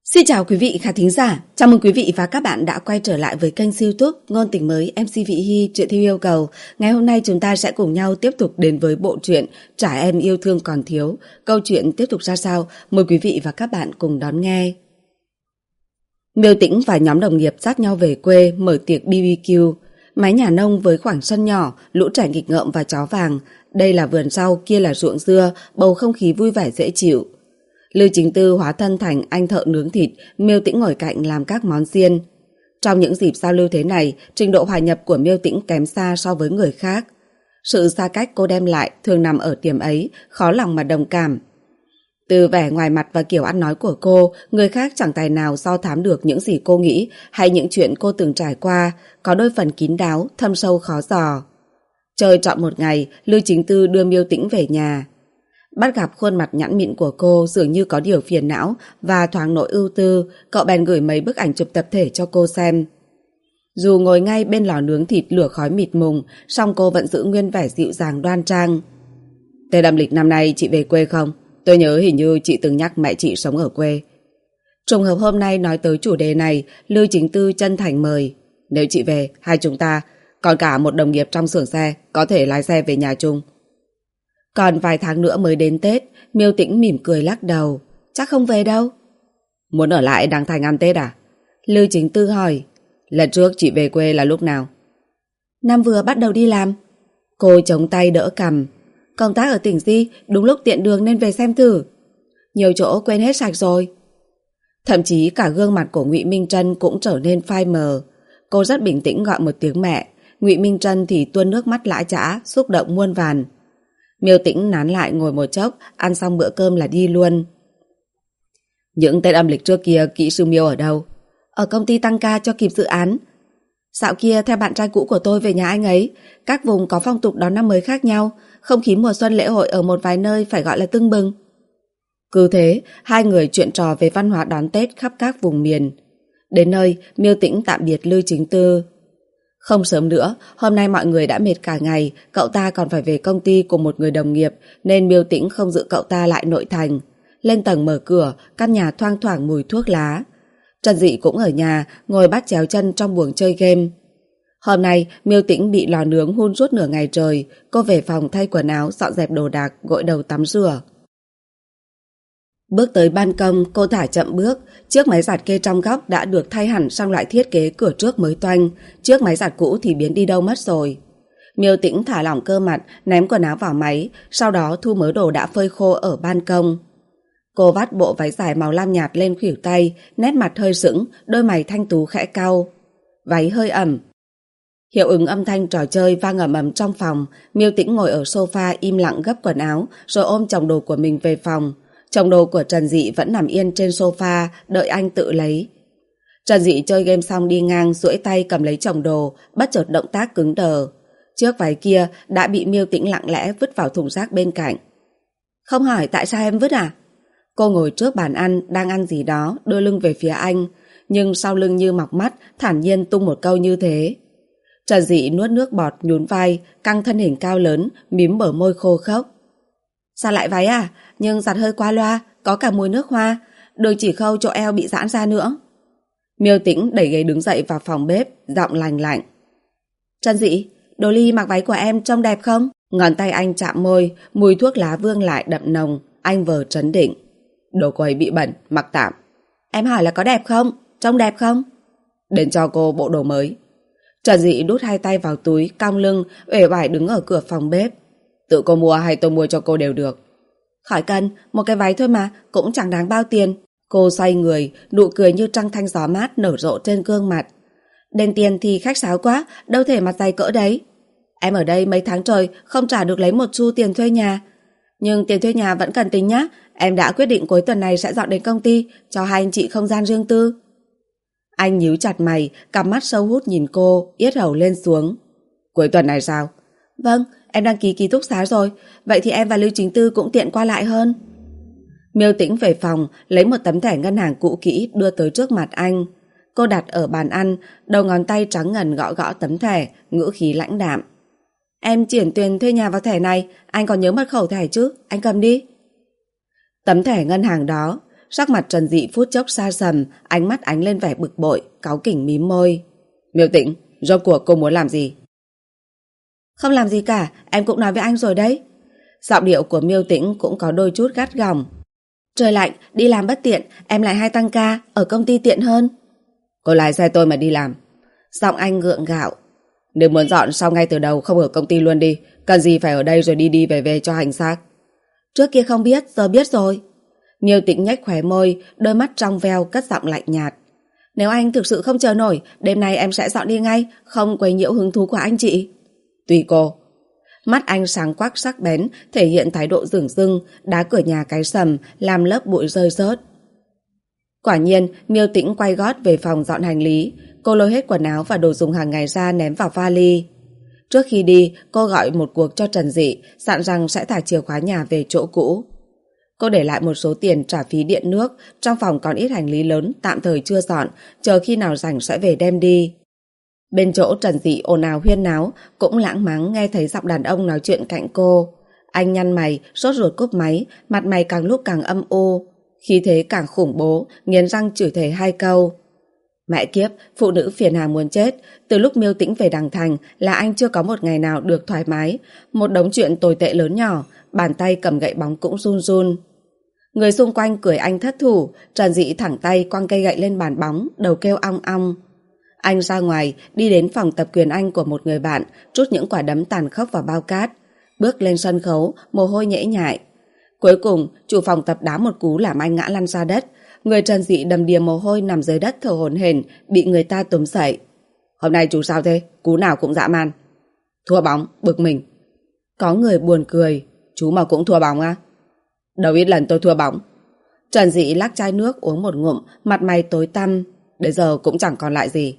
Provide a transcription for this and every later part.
Xin chào quý vị khán thính giả, chào mừng quý vị và các bạn đã quay trở lại với kênh YouTube Ngôn Tình Mới MC Vị Hy Chuyện Theo Yêu Cầu. Ngày hôm nay chúng ta sẽ cùng nhau tiếp tục đến với bộ truyện Trả Em Yêu Thương Còn Thiếu. Câu chuyện tiếp tục ra sao? Mời quý vị và các bạn cùng đón nghe. Miêu Tĩnh và nhóm đồng nghiệp dắt nhau về quê mở tiệc BBQ. Mái nhà nông với khoảng sân nhỏ, lũ trẻ nghịch ngợm và chó vàng. Đây là vườn rau, kia là ruộng dưa, bầu không khí vui vẻ dễ chịu. Lưu Chính Tư hóa thân thành anh thợ nướng thịt, Miêu Tĩnh ngồi cạnh làm các món xiên. Trong những dịp giao lưu thế này, trình độ hòa nhập của Miêu Tĩnh kém xa so với người khác. Sự xa cách cô đem lại thường nằm ở điểm ấy, khó lòng mà đồng cảm. Từ vẻ ngoài mặt và kiểu ăn nói của cô, người khác chẳng tài nào do thám được những gì cô nghĩ hay những chuyện cô từng trải qua, có đôi phần kín đáo, thâm sâu khó dò. Chơi trọn một ngày, Lưu Chính Tư đưa Miêu Tĩnh về nhà. Bắt gặp khuôn mặt nhẵn mịn của cô dường như có điều phiền não và thoáng nỗi ưu tư, cậu bèn gửi mấy bức ảnh chụp tập thể cho cô xem. Dù ngồi ngay bên lò nướng thịt lửa khói mịt mùng, song cô vẫn giữ nguyên vẻ dịu dàng đoan trang. Tết âm lịch năm nay chị về quê không? Tôi nhớ hình như chị từng nhắc mẹ chị sống ở quê. Trùng hợp hôm nay nói tới chủ đề này, Lưu Chính Tư chân thành mời. Nếu chị về, hai chúng ta, còn cả một đồng nghiệp trong xưởng xe, có thể lái xe về nhà chung. Còn vài tháng nữa mới đến Tết, Miêu Tĩnh mỉm cười lắc đầu. Chắc không về đâu. Muốn ở lại Đăng Thành ăn Tết à? Lưu Chính Tư hỏi. Lần trước chị về quê là lúc nào? Năm vừa bắt đầu đi làm. Cô chống tay đỡ cằm. Công tác ở tỉnh Di, đúng lúc tiện đường nên về xem thử. Nhiều chỗ quên hết sạch rồi. Thậm chí cả gương mặt của Ngụy Minh Trân cũng trở nên phai mờ. Cô rất bình tĩnh gọi một tiếng mẹ. Ngụy Minh Trân thì tuôn nước mắt lã chã, xúc động muôn vàn. Miêu Tĩnh nán lại ngồi một chốc, ăn xong bữa cơm là đi luôn. Những Tết âm lịch trước kia kỹ sư Miêu ở đâu? Ở công ty tăng ca cho kịp dự án. Dạo kia theo bạn trai cũ của tôi về nhà anh ấy. Các vùng có phong tục đón năm mới khác nhau. Không khí mùa xuân lễ hội ở một vài nơi phải gọi là tưng bừng. Cứ thế, hai người chuyện trò về văn hóa đón Tết khắp các vùng miền. Đến nơi, Miêu Tĩnh tạm biệt Lưu Chính Tư. Không sớm nữa, hôm nay mọi người đã mệt cả ngày, cậu ta còn phải về công ty cùng một người đồng nghiệp nên Miêu Tĩnh không giữ cậu ta lại nội thành. Lên tầng mở cửa, căn nhà thoang thoảng mùi thuốc lá. Trần Dị cũng ở nhà, ngồi bắt chéo chân trong buồng chơi game. Hôm nay, Miêu Tĩnh bị lò nướng hun suốt nửa ngày trời, cô về phòng thay quần áo, dọn dẹp đồ đạc, gội đầu tắm rửa. Bước tới ban công, cô thả chậm bước. Chiếc máy giặt kê trong góc đã được thay hẳn sang loại thiết kế cửa trước mới toanh. Chiếc máy giặt cũ thì biến đi đâu mất rồi. Miêu Tĩnh thả lỏng cơ mặt, ném quần áo vào máy, sau đó thu mớ đồ đã phơi khô ở ban công. Cô vắt bộ váy dài màu lam nhạt lên khuỷu tay, nét mặt hơi sững, đôi mày thanh tú khẽ cau. Váy hơi ẩm. Hiệu ứng âm thanh trò chơi vang ầm ầm trong phòng. Miêu Tĩnh ngồi ở sofa im lặng gấp quần áo, rồi ôm chồng đồ của mình về phòng. Chồng đồ của Trần Dị vẫn nằm yên trên sofa, đợi anh tự lấy. Trần Dị chơi game xong đi ngang, duỗi tay cầm lấy chồng đồ, bất chợt động tác cứng đờ. Chiếc váy kia đã bị Miêu Tĩnh lặng lẽ vứt vào thùng rác bên cạnh. Không hỏi tại sao em vứt à? Cô ngồi trước bàn ăn, đang ăn gì đó, đưa lưng về phía anh, nhưng sau lưng như mọc mắt, thản nhiên tung một câu như thế. Trần Dị nuốt nước bọt, nhún vai, căng thân hình cao lớn, mím bờ môi khô khốc. Sao lại váy à? Nhưng giặt hơi qua loa, có cả mùi nước hoa, đôi chỉ khâu chỗ eo bị giãn ra nữa. Miêu Tĩnh đẩy ghế đứng dậy vào phòng bếp, giọng lành lạnh. Trần Dị, đồ ly mặc váy của em trông đẹp không? Ngón tay anh chạm môi, mùi thuốc lá vương lại đậm nồng, anh vờ trấn định. Đồ cô ấy bị bẩn, mặc tạm. Em hỏi là có đẹp không? Trông đẹp không? Đến cho cô bộ đồ mới. Trần Dị đút hai tay vào túi, cong lưng, uể oải đứng ở cửa phòng bếp. Tự cô mua hay tôi mua cho cô đều được. Khỏi cần, một cái váy thôi mà, cũng chẳng đáng bao tiền. Cô xoay người, nụ cười như trăng thanh gió mát nở rộ trên gương mặt. Đền tiền thì khách sáo quá, đâu thể mặt dày cỡ đấy. Em ở đây mấy tháng trời không trả được lấy một xu tiền thuê nhà. Nhưng tiền thuê nhà vẫn cần tính nhá. Em đã quyết định cuối tuần này sẽ dọn đến công ty, cho hai anh chị không gian riêng tư. Anh nhíu chặt mày, cặp mắt sâu hút nhìn cô, yết hầu lên xuống. Cuối tuần này sao? Vâng, em đăng ký ký túc xá rồi. Vậy thì em và Lưu Chính Tư cũng tiện qua lại hơn. Miêu Tĩnh về phòng, lấy một tấm thẻ ngân hàng cũ kỹ đưa tới trước mặt anh. Cô đặt ở bàn ăn, đầu ngón tay trắng ngần gõ gõ tấm thẻ, ngữ khí lãnh đạm. Em chuyển tiền thuê nhà vào thẻ này, anh còn nhớ mật khẩu thẻ chứ, anh cầm đi. Tấm thẻ ngân hàng đó, Sắc mặt Trần Dị phút chốc xa sầm, ánh mắt ánh lên vẻ bực bội, cáu kỉnh mím môi. Miêu Tĩnh, rốt cuộc cô muốn làm gì? Không làm gì cả, em cũng nói với anh rồi đấy. Giọng điệu của Miêu Tĩnh cũng có đôi chút gắt gỏng. Trời lạnh, đi làm bất tiện, em lại hay tăng ca, ở công ty tiện hơn. Cô lái xe tôi mà đi làm. Giọng anh gượng gạo. Nếu muốn dọn sau ngay từ đầu không ở công ty luôn đi, cần gì phải ở đây rồi đi đi về về cho hành xác. Trước kia không biết, giờ biết rồi. Miêu Tĩnh nhếch khóe môi, đôi mắt trong veo cất giọng lạnh nhạt. Nếu anh thực sự không chờ nổi, đêm nay em sẽ dọn đi ngay, không quấy nhiễu hứng thú của anh chị. Tùy cô. Mắt anh sáng quắc sắc bén, thể hiện thái độ dửng dưng, đá cửa nhà cái sầm, làm lớp bụi rơi rớt. Quả nhiên, Miêu Tĩnh quay gót về phòng dọn hành lý. Cô lôi hết quần áo và đồ dùng hàng ngày ra ném vào vali. Trước khi đi, cô gọi một cuộc cho Trần Dị, dặn rằng sẽ thả chìa khóa nhà về chỗ cũ. Cô để lại một số tiền trả phí điện nước, trong phòng còn ít hành lý lớn, tạm thời chưa dọn, chờ khi nào rảnh sẽ về đem đi. Bên chỗ Trần Dị ồn ào huyên náo, cũng lãng máng nghe thấy giọng đàn ông nói chuyện cạnh cô. Anh nhăn mày, sốt ruột cúp máy, mặt mày càng lúc càng âm u. Khí thế càng khủng bố, nghiến răng chửi thề 2 câu. Mẹ kiếp, phụ nữ phiền hà muốn chết. Từ lúc Miêu Tĩnh về Đằng Thành là anh chưa có một ngày nào được thoải mái. Một đống chuyện tồi tệ lớn nhỏ, bàn tay cầm gậy bóng cũng run run. Người xung quanh cười anh thất thủ. Trần Dị thẳng tay quăng cây gậy lên bàn bóng, đầu kêu ong ong. Anh ra ngoài, đi đến phòng tập quyền Anh của một người bạn, trút những quả đấm tàn khốc vào bao cát. Bước lên sân khấu, mồ hôi nhễ nhại. Cuối cùng, chủ phòng tập đá một cú làm anh ngã lăn ra đất. Người Trần Dị đầm đìa mồ hôi nằm dưới đất thở hổn hển, bị người ta túm dậy. Hôm nay chú sao thế? Cú nào cũng dã man. Thua bóng, bực mình. Có người buồn cười. Chú mà cũng thua bóng à? Đâu ít lần tôi thua bóng. Trần Dị lắc chai nước uống một ngụm, mặt mày tối tăm. Đến giờ cũng chẳng còn lại gì.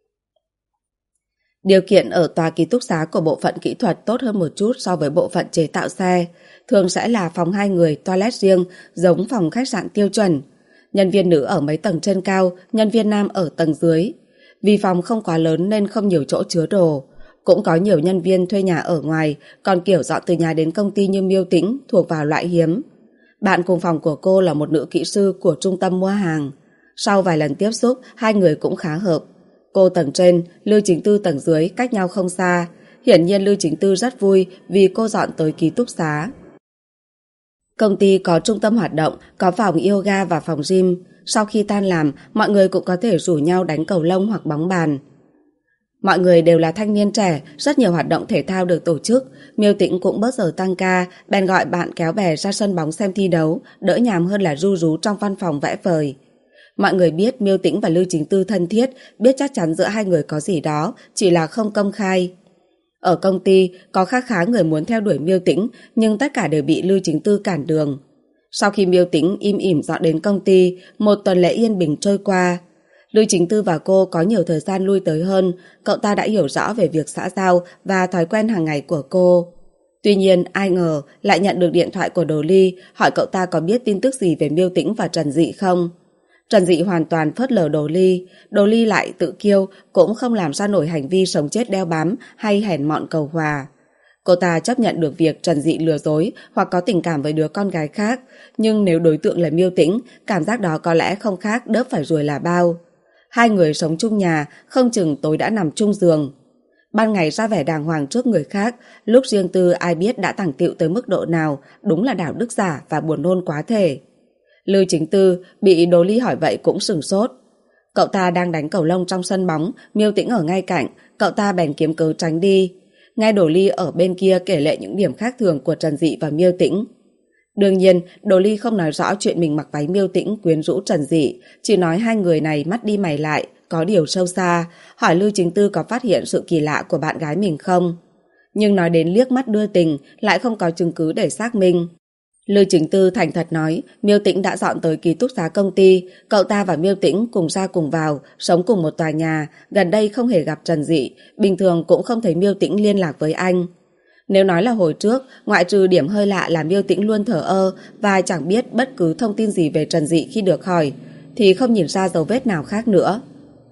Điều kiện ở tòa ký túc xá của bộ phận kỹ thuật tốt hơn một chút so với bộ phận chế tạo xe. Thường sẽ là phòng 2 người, toilet riêng, giống phòng khách sạn tiêu chuẩn. Nhân viên nữ ở mấy tầng trên cao, nhân viên nam ở tầng dưới. Vì phòng không quá lớn nên không nhiều chỗ chứa đồ. Cũng có nhiều nhân viên thuê nhà ở ngoài, còn kiểu dọn từ nhà đến công ty như Miêu Tĩnh thuộc vào loại hiếm. Bạn cùng phòng của cô là một nữ kỹ sư của trung tâm mua hàng. Sau vài lần tiếp xúc, hai người cũng khá hợp. Cô tầng trên, Lưu Chính Tư tầng dưới, cách nhau không xa. Hiển nhiên Lưu Chính Tư rất vui vì cô dọn tới ký túc xá. Công ty có trung tâm hoạt động, có phòng yoga và phòng gym. Sau khi tan làm, mọi người cũng có thể rủ nhau đánh cầu lông hoặc bóng bàn. Mọi người đều là thanh niên trẻ, rất nhiều hoạt động thể thao được tổ chức. Miêu Tĩnh cũng bớt giờ tăng ca, bèn gọi bạn kéo bè ra sân bóng xem thi đấu, đỡ nhàm hơn là ru rú trong văn phòng vẽ vời. Mọi người biết Miêu Tĩnh và Lưu Chính Tư thân thiết, biết chắc chắn giữa hai người có gì đó, chỉ là không công khai. Ở công ty, có khá người muốn theo đuổi Miêu Tĩnh, nhưng tất cả đều bị Lưu Chính Tư cản đường. Sau khi Miêu Tĩnh im ỉm dọn đến công ty, một tuần lễ yên bình trôi qua. Lưu Chính Tư và cô có nhiều thời gian lui tới hơn, cậu ta đã hiểu rõ về việc xã giao và thói quen hàng ngày của cô. Tuy nhiên, ai ngờ lại nhận được điện thoại của Đồ Ly, hỏi cậu ta có biết tin tức gì về Miêu Tĩnh và Trần Dị không. Trần Dị hoàn toàn phớt lờ Đồ Ly lại tự kiêu, cũng không làm ra nổi hành vi sống chết đeo bám hay hèn mọn cầu hòa. Cô ta chấp nhận được việc Trần Dị lừa dối hoặc có tình cảm với đứa con gái khác, nhưng nếu đối tượng là Miêu Tĩnh, cảm giác đó có lẽ không khác đớp phải ruồi là bao. Hai người sống chung nhà, không chừng tối đã nằm chung giường. Ban ngày ra vẻ đàng hoàng trước người khác, lúc riêng tư ai biết đã tàng tiệu tới mức độ nào, đúng là đạo đức giả và buồn nôn quá thể. Lưu Chính Tư bị Đồ Ly hỏi vậy cũng sửng sốt. Cậu ta đang đánh cầu lông trong sân bóng, Miêu Tĩnh ở ngay cạnh, cậu ta bèn kiếm cớ tránh đi. Nghe Đồ Ly ở bên kia kể lệ những điểm khác thường của Trần Dị và Miêu Tĩnh. Đương nhiên, Đồ Ly không nói rõ chuyện mình mặc váy Miêu Tĩnh quyến rũ Trần Dị, chỉ nói hai người này mắt đi mày lại, có điều sâu xa, hỏi Lưu Chính Tư có phát hiện sự kỳ lạ của bạn gái mình không. Nhưng nói đến liếc mắt đưa tình, lại không có chứng cứ để xác minh. Lưu Chính Tư thành thật nói, Miêu Tĩnh đã dọn tới ký túc xá công ty, cậu ta và Miêu Tĩnh cùng ra cùng vào, sống cùng một tòa nhà, gần đây không hề gặp Trần Dị, bình thường cũng không thấy Miêu Tĩnh liên lạc với anh. Nếu nói là hồi trước, ngoại trừ điểm hơi lạ là Miêu Tĩnh luôn thờ ơ và chẳng biết bất cứ thông tin gì về Trần Dị khi được hỏi, thì không nhìn ra dấu vết nào khác nữa.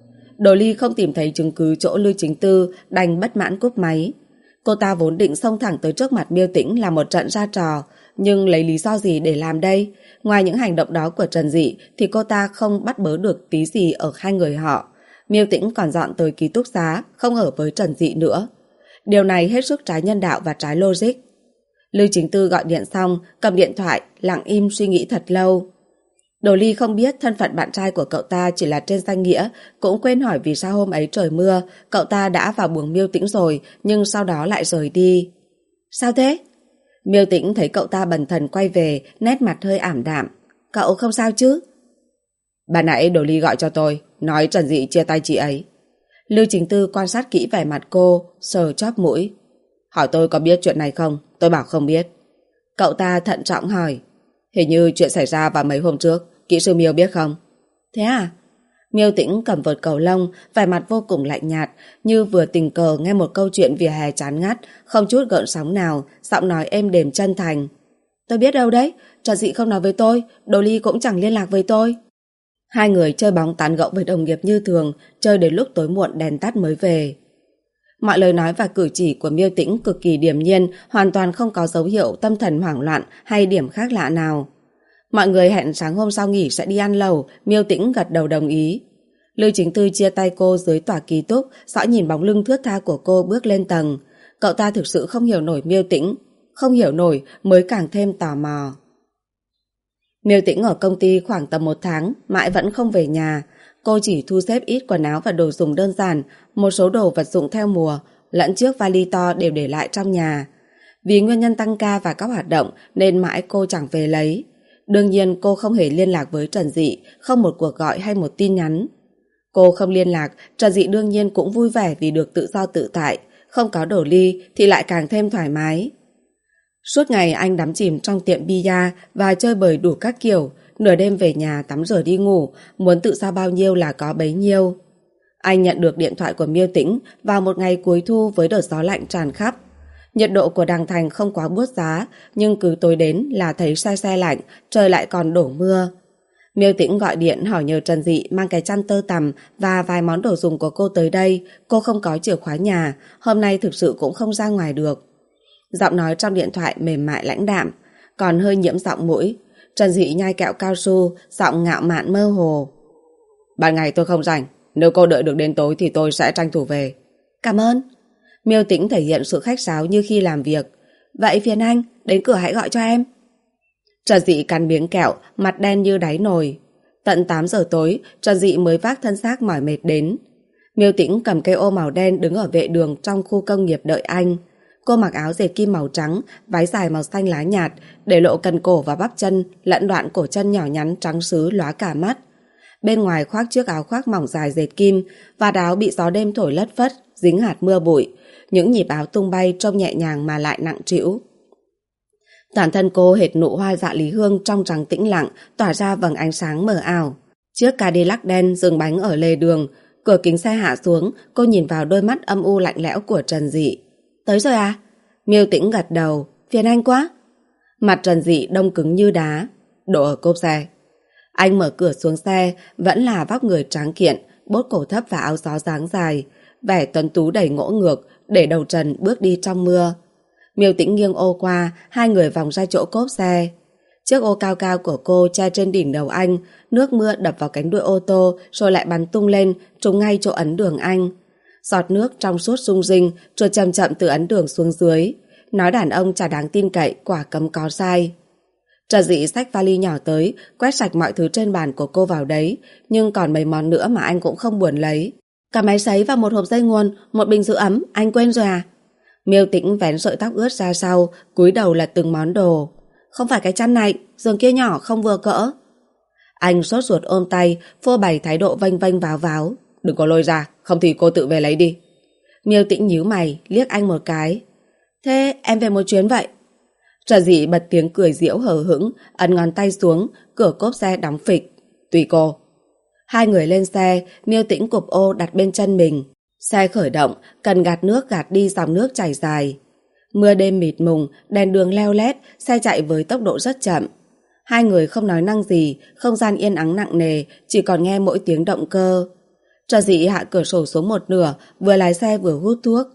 Đồ Ly không tìm thấy chứng cứ chỗ Lưu Chính Tư, đành bất mãn cúp máy. Cô ta vốn định xông thẳng tới trước mặt Miêu Tĩnh là một trận ra trò, nhưng lấy lý do gì để làm đây? Ngoài những hành động đó của Trần Dị thì cô ta không bắt bớ được tí gì ở hai người họ. Miêu Tĩnh còn dọn tới ký túc xá, không ở với Trần Dị nữa. Điều này hết sức trái nhân đạo và trái logic. Lưu Chính Tư gọi điện xong, cầm điện thoại, lặng im suy nghĩ thật lâu. Đồ Ly không biết thân phận bạn trai của cậu ta chỉ là trên danh nghĩa, cũng quên hỏi vì sao hôm ấy trời mưa, cậu ta đã vào buồng Miêu Tĩnh rồi, nhưng sau đó lại rời đi. Sao thế? Miêu Tĩnh thấy cậu ta bần thần quay về, nét mặt hơi ảm đạm. Cậu không sao chứ? Bà nãy Đồ Ly gọi cho tôi, nói Trần Dị chia tay chị ấy. Lưu Chính Tư quan sát kỹ vẻ mặt cô, sờ chóp mũi. Hỏi tôi có biết chuyện này không? Tôi bảo không biết. Cậu ta thận trọng hỏi. Hình như chuyện xảy ra vào mấy hôm trước, kỹ sư Miêu biết không? Thế à? Miêu Tĩnh cầm vợt cầu lông, vẻ mặt vô cùng lạnh nhạt, như vừa tình cờ nghe một câu chuyện vỉa hè chán ngắt, không chút gợn sóng nào, giọng nói êm đềm chân thành. Tôi biết đâu đấy, Trần Dị không nói với tôi, Đồ Ly cũng chẳng liên lạc với tôi. Hai người chơi bóng tán gẫu với đồng nghiệp như thường, chơi đến lúc tối muộn đèn tắt mới về. Mọi lời nói và cử chỉ của Miêu Tĩnh cực kỳ điềm nhiên, hoàn toàn không có dấu hiệu tâm thần hoảng loạn hay điểm khác lạ nào. Mọi người hẹn sáng hôm sau nghỉ sẽ đi ăn lẩu, Miêu Tĩnh gật đầu đồng ý. Lưu Chính Tư chia tay cô dưới tòa ký túc, dõi nhìn bóng lưng thướt tha của cô bước lên tầng. Cậu ta thực sự không hiểu nổi Miêu Tĩnh, không hiểu nổi mới càng thêm tò mò. Miêu Tĩnh ở công ty khoảng tầm 1 tháng, mãi vẫn không về nhà. Cô chỉ thu xếp ít quần áo và đồ dùng đơn giản, một số đồ vật dụng theo mùa, lẫn chiếc vali to đều để lại trong nhà. Vì nguyên nhân tăng ca và các hoạt động nên mãi cô chẳng về lấy. Đương nhiên cô không hề liên lạc với Trần Dị, không một cuộc gọi hay một tin nhắn. Cô không liên lạc, Trần Dị đương nhiên cũng vui vẻ vì được tự do tự tại, không có Đồ Ly thì lại càng thêm thoải mái. Suốt ngày anh đắm chìm trong tiệm bia và chơi bời đủ các kiểu, nửa đêm về nhà tắm rửa đi ngủ, muốn tự do bao nhiêu là có bấy nhiêu. Anh nhận được điện thoại của Miêu Tĩnh vào một ngày cuối thu với đợt gió lạnh tràn khắp. Nhiệt độ của Đàng Thành không quá buốt giá, nhưng cứ tối đến là thấy se se lạnh, trời lại còn đổ mưa. Miêu Tĩnh gọi điện hỏi nhờ Trần Dị mang cái chăn tơ tằm và vài món đồ dùng của cô tới đây. Cô không có chìa khóa nhà, hôm nay thực sự cũng không ra ngoài được. Giọng nói trong điện thoại mềm mại lãnh đạm, còn hơi nhiễm giọng mũi. Trần Dị nhai kẹo cao su, giọng ngạo mạn mơ hồ. Ban ngày tôi không rảnh, nếu cô đợi được đến tối thì tôi sẽ tranh thủ về. Cảm ơn. Miêu Tĩnh thể hiện sự khách sáo như khi làm việc. Vậy phiền anh, đến cửa hãy gọi cho em. Trần Dị cắn miếng kẹo, mặt đen như đáy nồi. Tận 8 giờ tối, Trần Dị mới vác thân xác mỏi mệt đến. Miêu Tĩnh cầm cây ô màu đen đứng ở vệ đường trong khu công nghiệp đợi anh. Cô mặc áo dệt kim màu trắng, váy dài màu xanh lá nhạt, để lộ cần cổ và bắp chân, lẫn đoạn cổ chân nhỏ nhắn trắng sứ lóa cả mắt. Bên ngoài khoác chiếc áo khoác mỏng dài dệt kim, vạt áo bị gió đêm thổi lất phất, dính hạt mưa bụi. Những nhịp áo tung bay trông nhẹ nhàng mà lại nặng trĩu. Toàn thân cô hệt nụ hoa dạ lý hương trong trắng tĩnh lặng, tỏa ra vầng ánh sáng mờ ảo. Chiếc Cadillac đen dừng bánh ở lề đường, cửa kính xe hạ xuống, cô nhìn vào đôi mắt âm u lạnh lẽo của Trần Dị. Tới rồi à? Miêu Tĩnh gật đầu. Phiền anh quá. Mặt Trần Dị đông cứng như đá. Đổ ở cốp xe. Anh mở cửa xuống xe, vẫn là vóc người tráng kiện, bốt cổ thấp và áo gió dáng dài, vẻ tuấn tú đầy ngỗ ngược, để đầu trần bước đi trong mưa. Miêu Tĩnh nghiêng ô qua, hai người vòng ra chỗ cốp xe. Chiếc ô cao cao của cô che trên đỉnh đầu anh, nước mưa đập vào cánh đuôi ô tô rồi lại bắn tung lên, trúng ngay chỗ ấn đường anh. Giọt nước trong suốt rung rinh, trượt chậm chậm từ ấn đường xuống dưới. Nói đàn ông chả đáng tin cậy, quả cấm có sai. Trần Dị xách vali nhỏ tới, quét sạch mọi thứ trên bàn của cô vào đấy, nhưng còn mấy món nữa mà anh cũng không buồn lấy. Cả máy sấy và một hộp dây nguồn, một bình giữ ấm, anh quên rồi à? Miêu Tĩnh vén sợi tóc ướt ra sau, cúi đầu là từng món đồ. Không phải cái chăn này, giường kia nhỏ không vừa cỡ. Anh sốt ruột ôm tay, phô bày thái độ vênh vênh váo váo. Đừng có lôi ra, không thì cô tự về lấy đi. Miêu Tĩnh nhíu mày, liếc anh một cái. Thế em về một chuyến vậy? Trần Dị bật tiếng cười giễu hờ hững, ấn ngón tay xuống, cửa cốp xe đóng phịch. Tùy cô. Hai người lên xe, Miêu Tĩnh cụp ô đặt bên chân mình. Xe khởi động, cần gạt nước gạt đi dòng nước chảy dài. Mưa đêm mịt mùng, đèn đường leo lét, xe chạy với tốc độ rất chậm. Hai người không nói năng gì, không gian yên ắng nặng nề, chỉ còn nghe mỗi tiếng động cơ. Trần Dị hạ cửa sổ xuống một nửa, vừa lái xe vừa hút thuốc.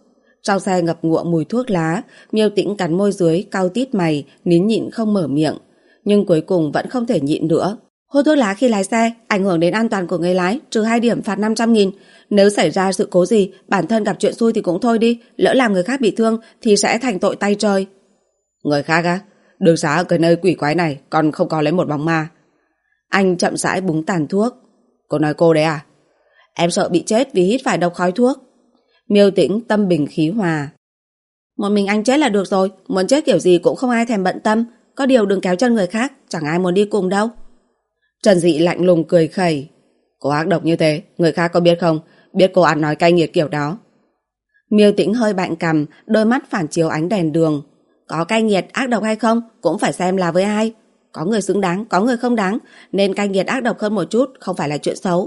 Trong xe ngập ngụa mùi thuốc lá, Miêu Tĩnh cắn môi dưới, cau tít mày, nín nhịn không mở miệng. Nhưng cuối cùng vẫn không thể nhịn nữa. Hút thuốc lá khi lái xe, ảnh hưởng đến an toàn của người lái, trừ 2 điểm phạt 500.000. Nếu xảy ra sự cố gì, bản thân gặp chuyện xui thì cũng thôi đi, lỡ làm người khác bị thương thì sẽ thành tội tay trời. Người khác á? Đường xá ở cái nơi quỷ quái này còn không có lấy một bóng ma. Anh chậm rãi búng tàn thuốc. Cô nói cô đấy à? Em sợ bị chết vì hít phải độc khói thuốc. Miêu Tĩnh tâm bình khí hòa. Một mình anh chết là được rồi, muốn chết kiểu gì cũng không ai thèm bận tâm. Có điều đừng kéo chân người khác, chẳng ai muốn đi cùng đâu. Trần Dị lạnh lùng cười khẩy. Cô ác độc như thế, người khác có biết không? Biết cô ăn nói cay nghiệt kiểu đó. Miêu Tĩnh hơi bạnh cằm, đôi mắt phản chiếu ánh đèn đường. Có cay nghiệt ác độc hay không cũng phải xem là với ai. Có người xứng đáng, có người không đáng, nên cay nghiệt ác độc hơn một chút không phải là chuyện xấu.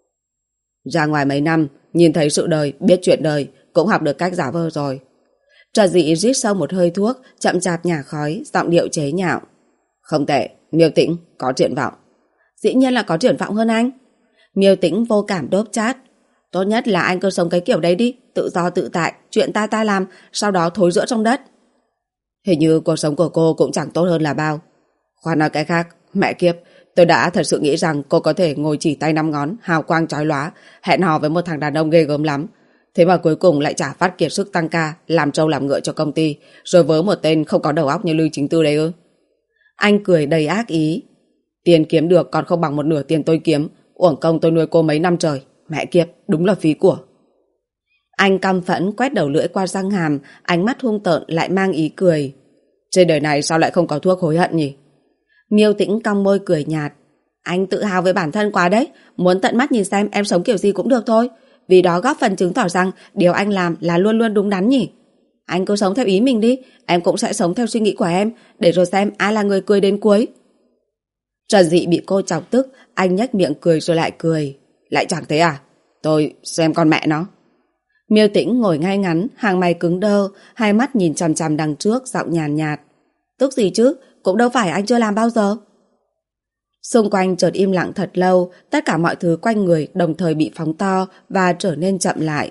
Ra ngoài mấy năm, nhìn thấy sự đời, biết chuyện đời, cũng học được cách giả vờ rồi. Trần Dị rít sâu một hơi thuốc, chậm chạp nhả khói, giọng điệu chế nhạo. Không tệ, Miêu Tĩnh, có triển vọng. Dĩ nhiên là có triển vọng hơn anh. Miêu Tĩnh vô cảm đốp chát. Tốt nhất là anh cứ sống cái kiểu đấy đi, tự do tự tại, chuyện ta làm, sau đó thối rữa trong đất. Hình như cuộc sống của cô cũng chẳng tốt hơn là bao. Khoan nói cái khác, mẹ kiếp, tôi đã thật sự nghĩ rằng cô có thể ngồi chỉ tay 5 ngón, hào quang chói lóa, hẹn hò với một thằng đàn ông ghê gớm lắm. Thế mà cuối cùng lại chả phát kiệt sức tăng ca, làm trâu làm ngựa cho công ty, rồi vớ một tên không có đầu óc như Lưu Chính Tư đấy ư? Anh cười đầy ác ý. Tiền kiếm được còn không bằng một nửa tiền tôi kiếm, uổng công tôi nuôi cô mấy năm trời. Mẹ kiếp, đúng là phí của. Anh căm phẫn quét đầu lưỡi qua răng hàm, ánh mắt hung tợn lại mang ý cười. Trên đời này sao lại không có thuốc hối hận nhỉ? Miêu Tĩnh cong môi cười nhạt. Anh tự hào với bản thân quá đấy, muốn tận mắt nhìn xem em sống kiểu gì cũng được thôi. Vì đó góp phần chứng tỏ rằng điều anh làm là luôn luôn đúng đắn nhỉ. Anh cứ sống theo ý mình đi, em cũng sẽ sống theo suy nghĩ của em, để rồi xem ai là người cười đến cuối. Trần Dị bị cô chọc tức, anh nhếch miệng cười rồi lại cười. Lại chẳng thế à? Tôi xem con mẹ nó. Miêu Tĩnh ngồi ngay ngắn, hàng mày cứng đơ, hai mắt nhìn chằm chằm đằng trước, giọng nhàn nhạt. Tức gì chứ, cũng đâu phải anh chưa làm bao giờ. Xung quanh chợt im lặng thật lâu, tất cả mọi thứ quanh người đồng thời bị phóng to và trở nên chậm lại.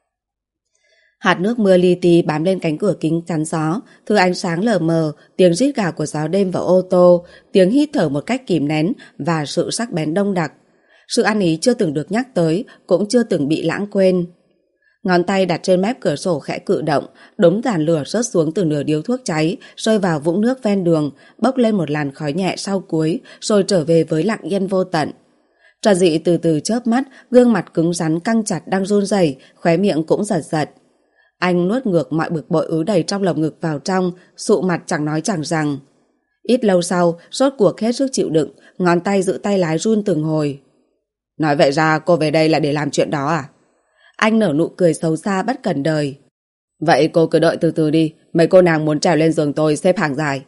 Hạt nước mưa li ti bám lên cánh cửa kính chắn gió, thứ ánh sáng lờ mờ, tiếng rít gào của gió đêm vào ô tô, tiếng hít thở một cách kìm nén và sự sắc bén đông đặc. Sự ăn ý chưa từng được nhắc tới, cũng chưa từng bị lãng quên. Ngón tay đặt trên mép cửa sổ khẽ cự động, đống tàn lửa rớt xuống từ nửa điếu thuốc cháy, rơi vào vũng nước ven đường, bốc lên một làn khói nhẹ sau cuối, rồi trở về với lặng yên vô tận. Trần Dị từ từ chớp mắt, gương mặt cứng rắn căng chặt đang run rẩy, khóe miệng cũng giật giật. Anh nuốt ngược mọi bực bội ứ đầy trong lồng ngực vào trong, sụ mặt chẳng nói chẳng rằng. Ít lâu sau, rốt cuộc hết sức chịu đựng, ngón tay giữ tay lái run từng hồi. Nói vậy ra cô về đây là để làm chuyện đó à? Anh nở nụ cười xấu xa bất cần đời. Vậy cô cứ đợi từ từ đi, mấy cô nàng muốn trèo lên giường tôi xếp hàng dài.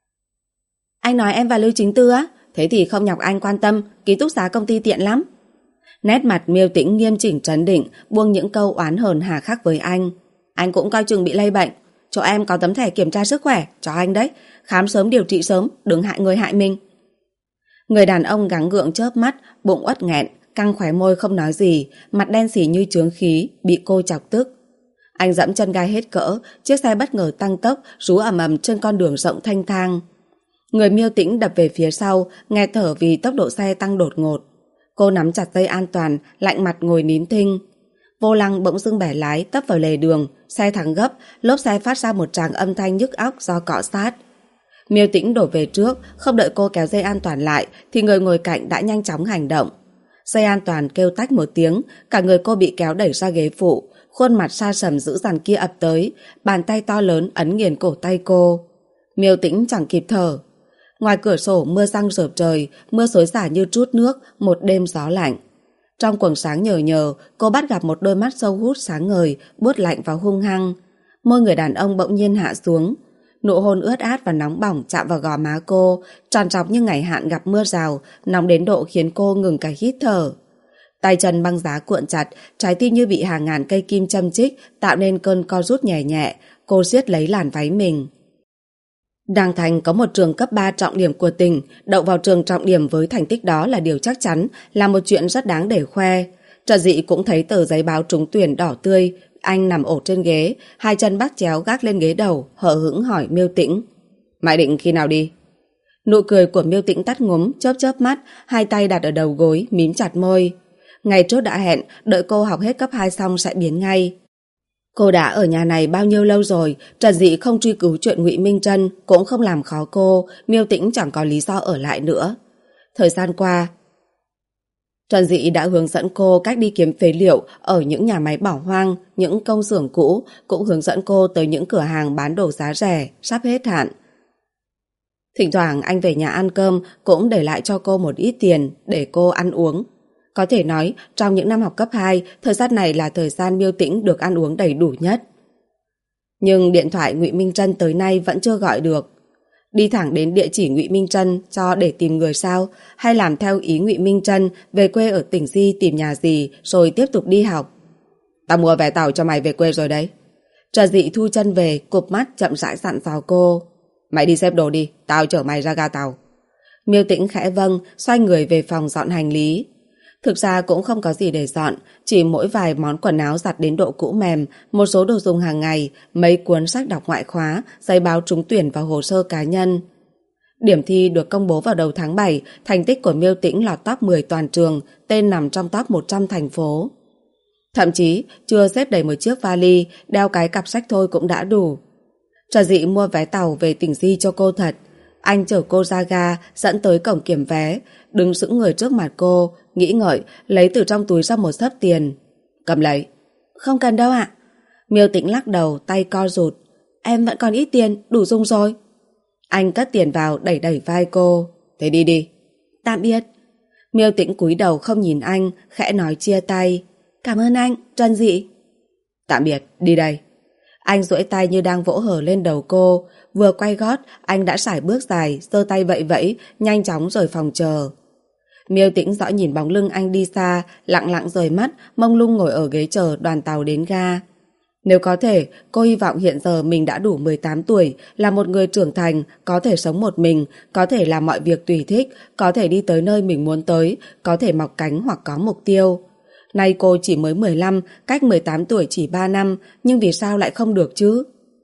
Anh nói em và Lưu Chính Tư á? Thế thì không nhọc anh quan tâm, ký túc xá công ty tiện lắm. Nét mặt Miêu Tĩnh nghiêm chỉnh trấn định, buông những câu oán hờn hà khắc với anh. Anh cũng coi chừng bị lây bệnh. Chỗ em có tấm thẻ kiểm tra sức khỏe, cho anh đấy. Khám sớm điều trị sớm, đừng hại người hại mình. Người đàn ông gắng gượng chớp mắt, bụng uất nghẹn, căng khóe môi không nói gì, mặt đen xỉ như chướng khí, bị cô chọc tức. Anh dẫm chân gai hết cỡ, chiếc xe bất ngờ tăng tốc, rú ầm ầm trên con đường rộng thanh thang. Người Miêu Tĩnh đập về phía sau, nghe thở vì tốc độ xe tăng đột ngột. Cô nắm chặt dây an toàn, lạnh mặt ngồi nín thinh. Vô lăng bỗng dưng bẻ lái tấp vào lề đường, xe thắng gấp, lốp xe phát ra một tràng âm thanh nhức óc do cọ sát. Miêu Tĩnh đổ về trước, không đợi cô kéo dây an toàn lại thì người ngồi cạnh đã nhanh chóng hành động. Dây an toàn kêu tách một tiếng, cả người cô bị kéo đẩy ra ghế phụ, khuôn mặt sa sầm dữ dằn kia ập tới, bàn tay to lớn ấn nghiền cổ tay cô. Miêu Tĩnh chẳng kịp thở. Ngoài cửa sổ mưa giăng rợp trời, mưa xối xả như trút nước, một đêm gió lạnh. Trong quầng sáng nhờ nhờ, cô bắt gặp một đôi mắt sâu hút sáng ngời, buốt lạnh và hung hăng. Môi người đàn ông bỗng nhiên hạ xuống. Nụ hôn ướt át và nóng bỏng chạm vào gò má cô, tròn trọc như ngày hạn gặp mưa rào, nóng đến độ khiến cô ngừng cả hít thở. Tay chân băng giá cuộn chặt, trái tim như bị hàng ngàn cây kim châm chích, tạo nên cơn co rút nhẹ nhẹ, cô siết lấy làn váy mình. Đàng Thành có một trường cấp 3 trọng điểm của tỉnh, đậu vào trường trọng điểm với thành tích đó là điều chắc chắn, là một chuyện rất đáng để khoe. Trần Dị cũng thấy tờ giấy báo trúng tuyển đỏ tươi, Anh nằm ổ trên ghế, hai chân bắt chéo gác lên ghế đầu, hờ hững hỏi Miêu Tĩnh. Mày định khi nào đi? Nụ cười của Miêu Tĩnh tắt ngúm, chớp chớp mắt, hai tay đặt ở đầu gối, mím chặt môi. Ngày trước đã hẹn, đợi cô học hết cấp 2 xong sẽ biến ngay. Cô đã ở nhà này bao nhiêu lâu rồi, Trần Dị không truy cứu chuyện Ngụy Minh Trân, cũng không làm khó cô, Miêu Tĩnh chẳng có lý do ở lại nữa. Thời gian qua, Trần Dị đã hướng dẫn cô cách đi kiếm phế liệu ở những nhà máy bỏ hoang, những công xưởng cũ, cũng hướng dẫn cô tới những cửa hàng bán đồ giá rẻ, sắp hết hạn. Thỉnh thoảng anh về nhà ăn cơm cũng để lại cho cô một ít tiền để cô ăn uống. Có thể nói, trong những năm học cấp 2, thời gian này là thời gian Miêu Tĩnh được ăn uống đầy đủ nhất. Nhưng điện thoại Ngụy Minh Trân tới nay vẫn chưa gọi được. Đi thẳng đến địa chỉ Ngụy Minh Trân cho để tìm người sao, hay làm theo ý Ngụy Minh Trân về quê ở tỉnh Di tìm nhà gì rồi tiếp tục đi học. Tao mua vé tàu cho mày về quê rồi đấy. Trần Dị thu chân về, cụp mắt chậm rãi dặn dò cô. Mày đi xếp đồ đi, tao chở mày ra ga tàu. Miêu Tĩnh khẽ vâng, xoay người về phòng dọn hành lý. Thực ra cũng không có gì để dọn, chỉ mỗi vài món quần áo giặt đến độ cũ mềm, một số đồ dùng hàng ngày, mấy cuốn sách đọc ngoại khóa, giấy báo trúng tuyển và hồ sơ cá nhân. Điểm thi được công bố vào đầu tháng 7, thành tích của Miêu Tĩnh lọt top 10 toàn trường, tên nằm trong top 100 thành phố. Thậm chí, chưa xếp đầy một chiếc vali, đeo cái cặp sách thôi cũng đã đủ. Trần Dị mua vé tàu về tỉnh Di cho cô thật. Anh chở cô ra ga, dẫn tới cổng kiểm vé, đứng sững người trước mặt cô, nghĩ ngợi, lấy từ trong túi ra một xấp tiền. Cầm lấy. Không cần đâu ạ. Miêu Tĩnh lắc đầu, tay co rụt. Em vẫn còn ít tiền, đủ dùng rồi. Anh cất tiền vào, đẩy đẩy vai cô. Thế đi đi. Tạm biệt. Miêu Tĩnh cúi đầu không nhìn anh, khẽ nói chia tay. Cảm ơn anh, Trần Dị. Tạm biệt, đi đây. Anh duỗi tay như đang vỗ hở lên đầu cô. Vừa quay gót, anh đã sải bước dài, giơ tay vẫy vẫy, nhanh chóng rời phòng chờ. Miêu Tĩnh dõi nhìn bóng lưng anh đi xa, lặng lặng rời mắt, mông lung ngồi ở ghế chờ đoàn tàu đến ga. Nếu có thể, cô hy vọng hiện giờ mình đã đủ 18 tuổi, là một người trưởng thành, có thể sống một mình, có thể làm mọi việc tùy thích, có thể đi tới nơi mình muốn tới, có thể mọc cánh hoặc có mục tiêu. Nay cô chỉ mới 15, cách 18 tuổi chỉ 3 năm, nhưng vì sao lại không được chứ?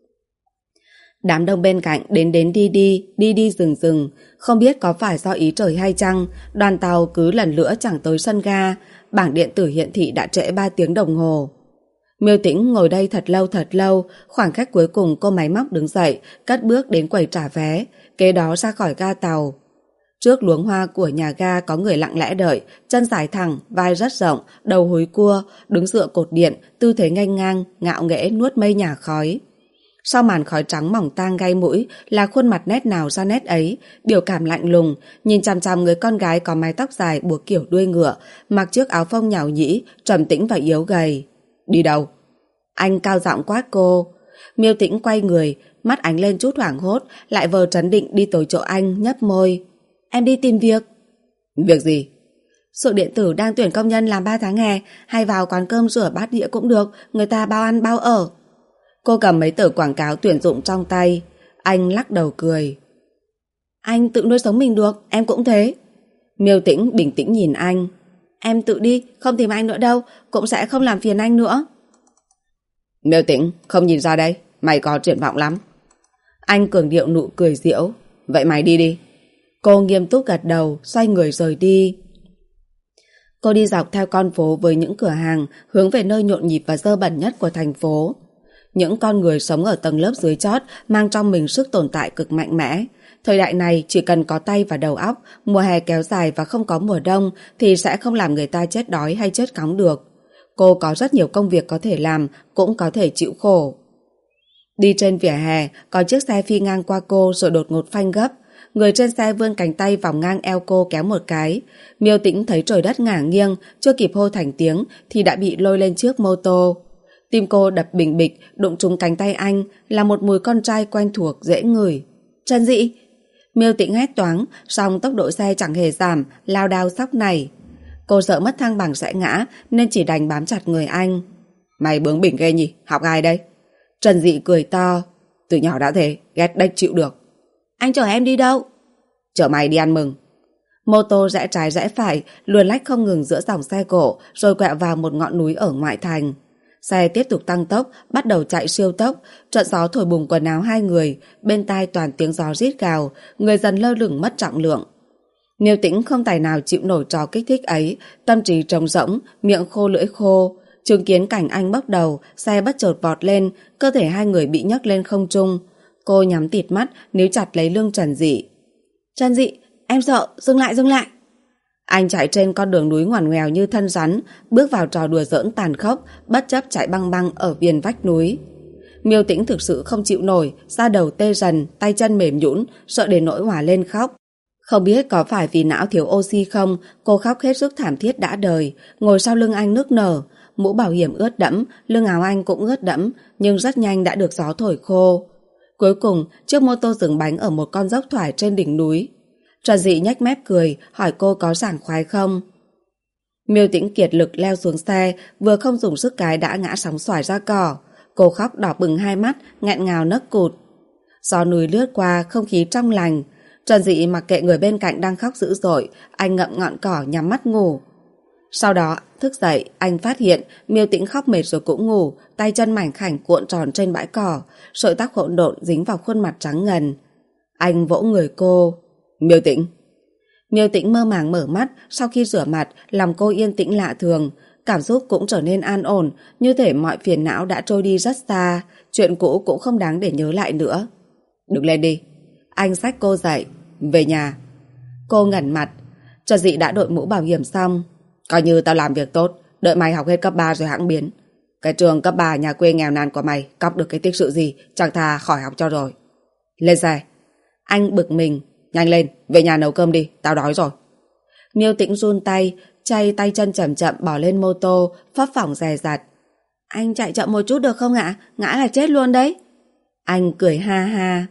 Đám đông bên cạnh đến đi dừng dừng, không biết có phải do ý trời hay chăng, đoàn tàu cứ lần nữa chẳng tới sân ga, bảng điện tử hiện thị đã trễ 3 tiếng đồng hồ. Miêu Tĩnh ngồi đây thật lâu, khoảng cách cuối cùng cô máy móc đứng dậy, cất bước đến quầy trả vé, kế đó ra khỏi ga tàu. Trước luống hoa của nhà ga có người lặng lẽ đợi, chân dài thẳng, vai rất rộng, đầu húi cua, đứng dựa cột điện, tư thế nghênh ngang, ngạo nghễ nuốt mây nhà khói. Sau màn khói trắng mỏng tang gai mũi là khuôn mặt nét nào ra nét ấy, biểu cảm lạnh lùng, nhìn chằm chằm người con gái có mái tóc dài buộc kiểu đuôi ngựa, mặc chiếc áo phông nhão nhĩ, trầm tĩnh và yếu gầy. Đi đâu? Anh cao giọng quát cô. Miêu Tĩnh quay người, mắt ánh lên chút hoảng hốt, lại vờ trấn định đi tới chỗ anh, nhấp môi. Em đi tìm việc. Việc gì? Xưởng điện tử đang tuyển công nhân làm 3 tháng hè, hay vào quán cơm rửa bát đĩa cũng được, người ta bao ăn bao ở. Cô cầm mấy tờ quảng cáo tuyển dụng trong tay. Anh lắc đầu cười. Anh tự nuôi sống mình được, em cũng thế. Miêu Tĩnh bình tĩnh nhìn anh. Em tự đi, không tìm anh nữa đâu, cũng sẽ không làm phiền anh nữa. Miêu Tĩnh, không nhìn ra đây, mày có triển vọng lắm. Anh cường điệu nụ cười giễu. Vậy mày đi đi. Cô nghiêm túc gật đầu, xoay người rời đi. Cô đi dọc theo con phố với những cửa hàng, hướng về nơi nhộn nhịp và dơ bẩn nhất của thành phố. Những con người sống ở tầng lớp dưới chót mang trong mình sức tồn tại cực mạnh mẽ. Thời đại này chỉ cần có tay và đầu óc, mùa hè kéo dài và không có mùa đông thì sẽ không làm người ta chết đói hay chết cóng được. Cô có rất nhiều công việc có thể làm, cũng có thể chịu khổ. Đi trên vỉa hè, có chiếc xe phi ngang qua cô rồi đột ngột phanh gấp. Người trên xe vươn cánh tay vòng ngang eo cô kéo một cái. Miêu Tĩnh thấy trời đất ngả nghiêng, chưa kịp hô thành tiếng thì đã bị lôi lên chiếc mô tô. Tim cô đập bình bịch, đụng trúng cánh tay anh, là một mùi con trai quen thuộc dễ ngửi. Trần Dị! Miêu Tĩnh hét toáng, song tốc độ xe chẳng hề giảm, lao đao sóc nảy. Cô sợ mất thăng bằng sẽ ngã nên chỉ đành bám chặt người anh. Mày bướng bỉnh ghê nhỉ, học ai đây? Trần Dị cười to. Từ nhỏ đã thế, ghét đếch chịu được. Anh chở em đi đâu? Chở mày đi ăn mừng. Mô tô rẽ trái rẽ phải, luồn lách không ngừng giữa dòng xe cộ, rồi quẹo vào một ngọn núi ở ngoại thành. Xe tiếp tục tăng tốc, bắt đầu chạy siêu tốc, trận gió thổi bùng quần áo hai người, bên tai toàn tiếng gió rít gào, người dần lơ lửng mất trọng lượng. Miêu Tĩnh không tài nào chịu nổi trò kích thích ấy, tâm trí trống rỗng, miệng khô lưỡi khô. Chứng kiến cảnh anh bốc đầu, xe bất chợt vọt lên, cơ thể hai người bị nhấc lên không trung. Cô nhắm tịt mắt, níu chặt lấy lưng Trần Dị. Trần Dị, em sợ, dừng lại, dừng lại. Anh chạy trên con đường núi ngoằn ngoèo như thân rắn, bước vào trò đùa giỡn tàn khốc, bất chấp chạy băng băng ở viền vách núi. Miêu Tĩnh thực sự không chịu nổi, da đầu tê dần, tay chân mềm nhũn, sợ đến nỗi òa lên khóc. Không biết có phải vì não thiếu oxy không, cô khóc hết sức thảm thiết đã đời, ngồi sau lưng anh nức nở, mũ bảo hiểm ướt đẫm, lưng áo anh cũng ướt đẫm, nhưng rất nhanh đã được gió thổi khô. Cuối cùng, chiếc mô tô dừng bánh ở một con dốc thoải trên đỉnh núi. Trần Dị nhếch mép cười, hỏi cô có sảng khoái không. Miêu Tĩnh kiệt lực leo xuống xe, vừa không dùng sức cái đã ngã sóng xoài ra cỏ. Cô khóc đỏ bừng hai mắt, nghẹn ngào nấc cụt. Gió núi lướt qua, không khí trong lành. Trần Dị mặc kệ người bên cạnh đang khóc dữ dội, anh ngậm ngọn cỏ nhắm mắt ngủ. Sau đó thức dậy, anh phát hiện Miêu Tĩnh khóc mệt rồi cũng ngủ, tay chân mảnh khảnh cuộn tròn trên bãi cỏ, sợi tóc hỗn độn dính vào khuôn mặt trắng ngần. Anh vỗ người cô. Miêu Tĩnh. Miêu Tĩnh mơ màng mở mắt, sau khi rửa mặt, lòng cô yên tĩnh lạ thường, cảm xúc cũng trở nên an ổn, như thể mọi phiền não đã trôi đi rất xa, chuyện cũ cũng không đáng để nhớ lại nữa. Đứng lên đi. Anh xách cô dậy. Về nhà. Cô ngẩn mặt. Trần Dị đã đội mũ bảo hiểm xong. Coi như tao làm việc tốt, đợi mày học hết cấp 3 rồi hẵng biến. Cái trường cấp 3 nhà quê nghèo nàn của mày cóc được cái tích sự gì, chẳng thà khỏi học cho rồi. Lên xe. Anh bực mình. Nhanh lên, về nhà nấu cơm đi, tao đói rồi. Miêu Tĩnh run tay, chay tay chân chậm chậm bỏ lên mô tô, phấp phỏng dè dặt. Anh chạy chậm một chút được không ạ? Ngã là chết luôn đấy. Anh cười ha ha.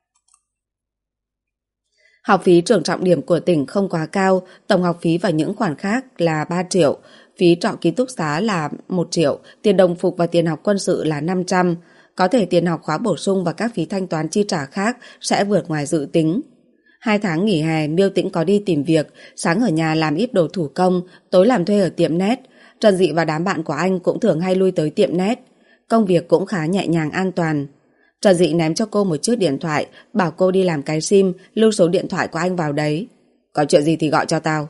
Học phí trường trọng điểm của tỉnh không quá cao, tổng học phí và những khoản khác là 3 triệu, phí trọ ký túc xá là 1 triệu, tiền đồng phục và tiền học quân sự là 500. Có thể tiền học khóa bổ sung và các phí thanh toán chi trả khác sẽ vượt ngoài dự tính. 2 tháng nghỉ hè, Miêu Tĩnh có đi tìm việc, sáng ở nhà làm ít đồ thủ công, tối làm thuê ở tiệm net. Trần Dị và đám bạn của anh cũng thường hay lui tới tiệm net. Công việc cũng khá nhẹ nhàng an toàn. Trần Dị ném cho cô một chiếc điện thoại, bảo cô đi làm cái sim, lưu số điện thoại của anh vào đấy. Có chuyện gì thì gọi cho tao.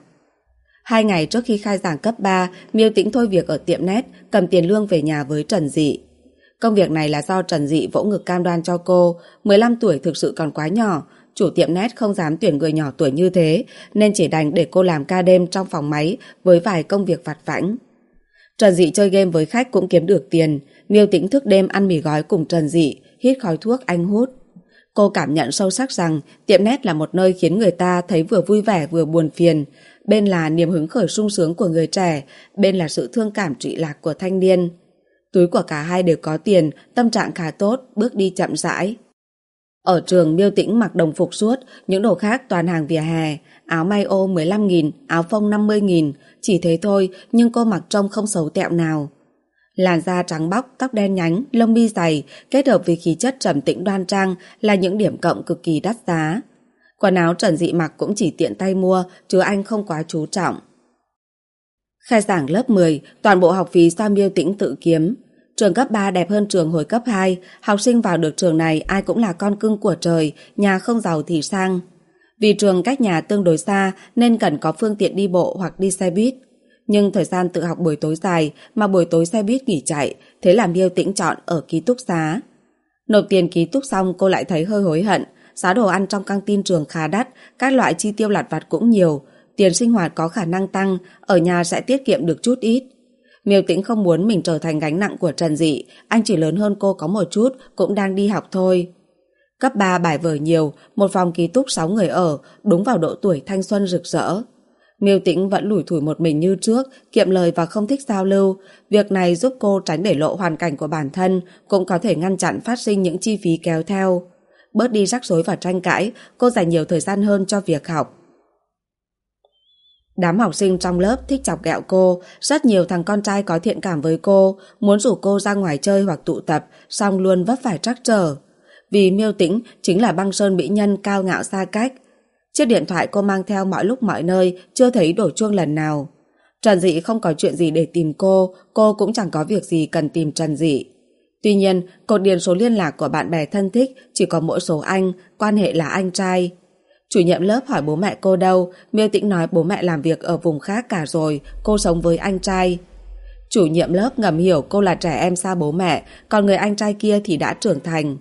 2 ngày trước khi khai giảng cấp 3, Miêu Tĩnh thôi việc ở tiệm net, cầm tiền lương về nhà với Trần Dị. Công việc này là do Trần Dị vỗ ngực cam đoan cho cô, 15 tuổi thực sự còn quá nhỏ, chủ tiệm net không dám tuyển người nhỏ tuổi như thế, nên chỉ đành để cô làm ca đêm trong phòng máy với vài công việc vặt vãnh. Trần Dị chơi game với khách cũng kiếm được tiền, Miêu Tĩnh thức đêm ăn mì gói cùng Trần Dị, hít khói thuốc anh hút. Cô cảm nhận sâu sắc rằng tiệm net là một nơi khiến người ta thấy vừa vui vẻ vừa buồn phiền, bên là niềm hứng khởi sung sướng của người trẻ, bên là sự thương cảm trụy lạc của thanh niên. Túi của cả hai đều có tiền, tâm trạng khá tốt, bước đi chậm rãi. Ở trường, Miêu Tĩnh mặc đồng phục suốt, những đồ khác toàn hàng vỉa hè, áo may ô 15.000, áo phông 50.000, chỉ thế thôi nhưng cô mặc trông không xấu tẹo nào. Làn da trắng bóc, tóc đen nhánh, lông mi dày, kết hợp với khí chất trầm tĩnh đoan trang là những điểm cộng cực kỳ đắt giá. Quần áo Trần Dị mặc cũng chỉ tiện tay mua, chứ anh không quá chú trọng. Khai giảng lớp 10, toàn bộ học phí do Miêu Tĩnh tự kiếm. Trường cấp 3 đẹp hơn trường hồi cấp 2, học sinh vào được trường này ai cũng là con cưng của trời, nhà không giàu thì sang. Vì trường cách nhà tương đối xa nên cần có phương tiện đi bộ hoặc đi xe buýt. Nhưng thời gian tự học buổi tối dài mà buổi tối xe buýt nghỉ chạy, thế là Miêu Tĩnh chọn ở ký túc xá. Nộp tiền ký túc xong cô lại thấy hơi hối hận, giá đồ ăn trong căng tin trường khá đắt, các loại chi tiêu lặt vặt cũng nhiều, tiền sinh hoạt có khả năng tăng, ở nhà sẽ tiết kiệm được chút ít. Miêu Tĩnh không muốn mình trở thành gánh nặng của Trần Dị, anh chỉ lớn hơn cô có một chút, cũng đang đi học thôi. Cấp 3 bài vở nhiều, một phòng ký túc 6 người ở, đúng vào độ tuổi thanh xuân rực rỡ. Miêu Tĩnh vẫn lủi thủi một mình như trước, kiệm lời và không thích giao lưu. Việc này giúp cô tránh để lộ hoàn cảnh của bản thân, cũng có thể ngăn chặn phát sinh những chi phí kéo theo. Bớt đi rắc rối và tranh cãi, cô dành nhiều thời gian hơn cho việc học. Đám học sinh trong lớp thích chọc ghẹo cô, rất nhiều thằng con trai có thiện cảm với cô, muốn rủ cô ra ngoài chơi hoặc tụ tập, song luôn vấp phải trắc trở. Vì Miêu Tĩnh chính là băng sơn mỹ nhân cao ngạo xa cách. Chiếc điện thoại cô mang theo mọi lúc mọi nơi, chưa thấy đổ chuông lần nào. Trần Dị không có chuyện gì để tìm cô cũng chẳng có việc gì cần tìm Trần Dị. Tuy nhiên, cô điền số liên lạc của bạn bè thân thích chỉ có mỗi số anh, quan hệ là anh trai. Chủ nhiệm lớp hỏi bố mẹ cô đâu, Miêu Tĩnh nói bố mẹ làm việc ở vùng khác cả rồi, cô sống với anh trai. Chủ nhiệm lớp ngầm hiểu cô là trẻ em xa bố mẹ, còn người anh trai kia thì đã trưởng thành.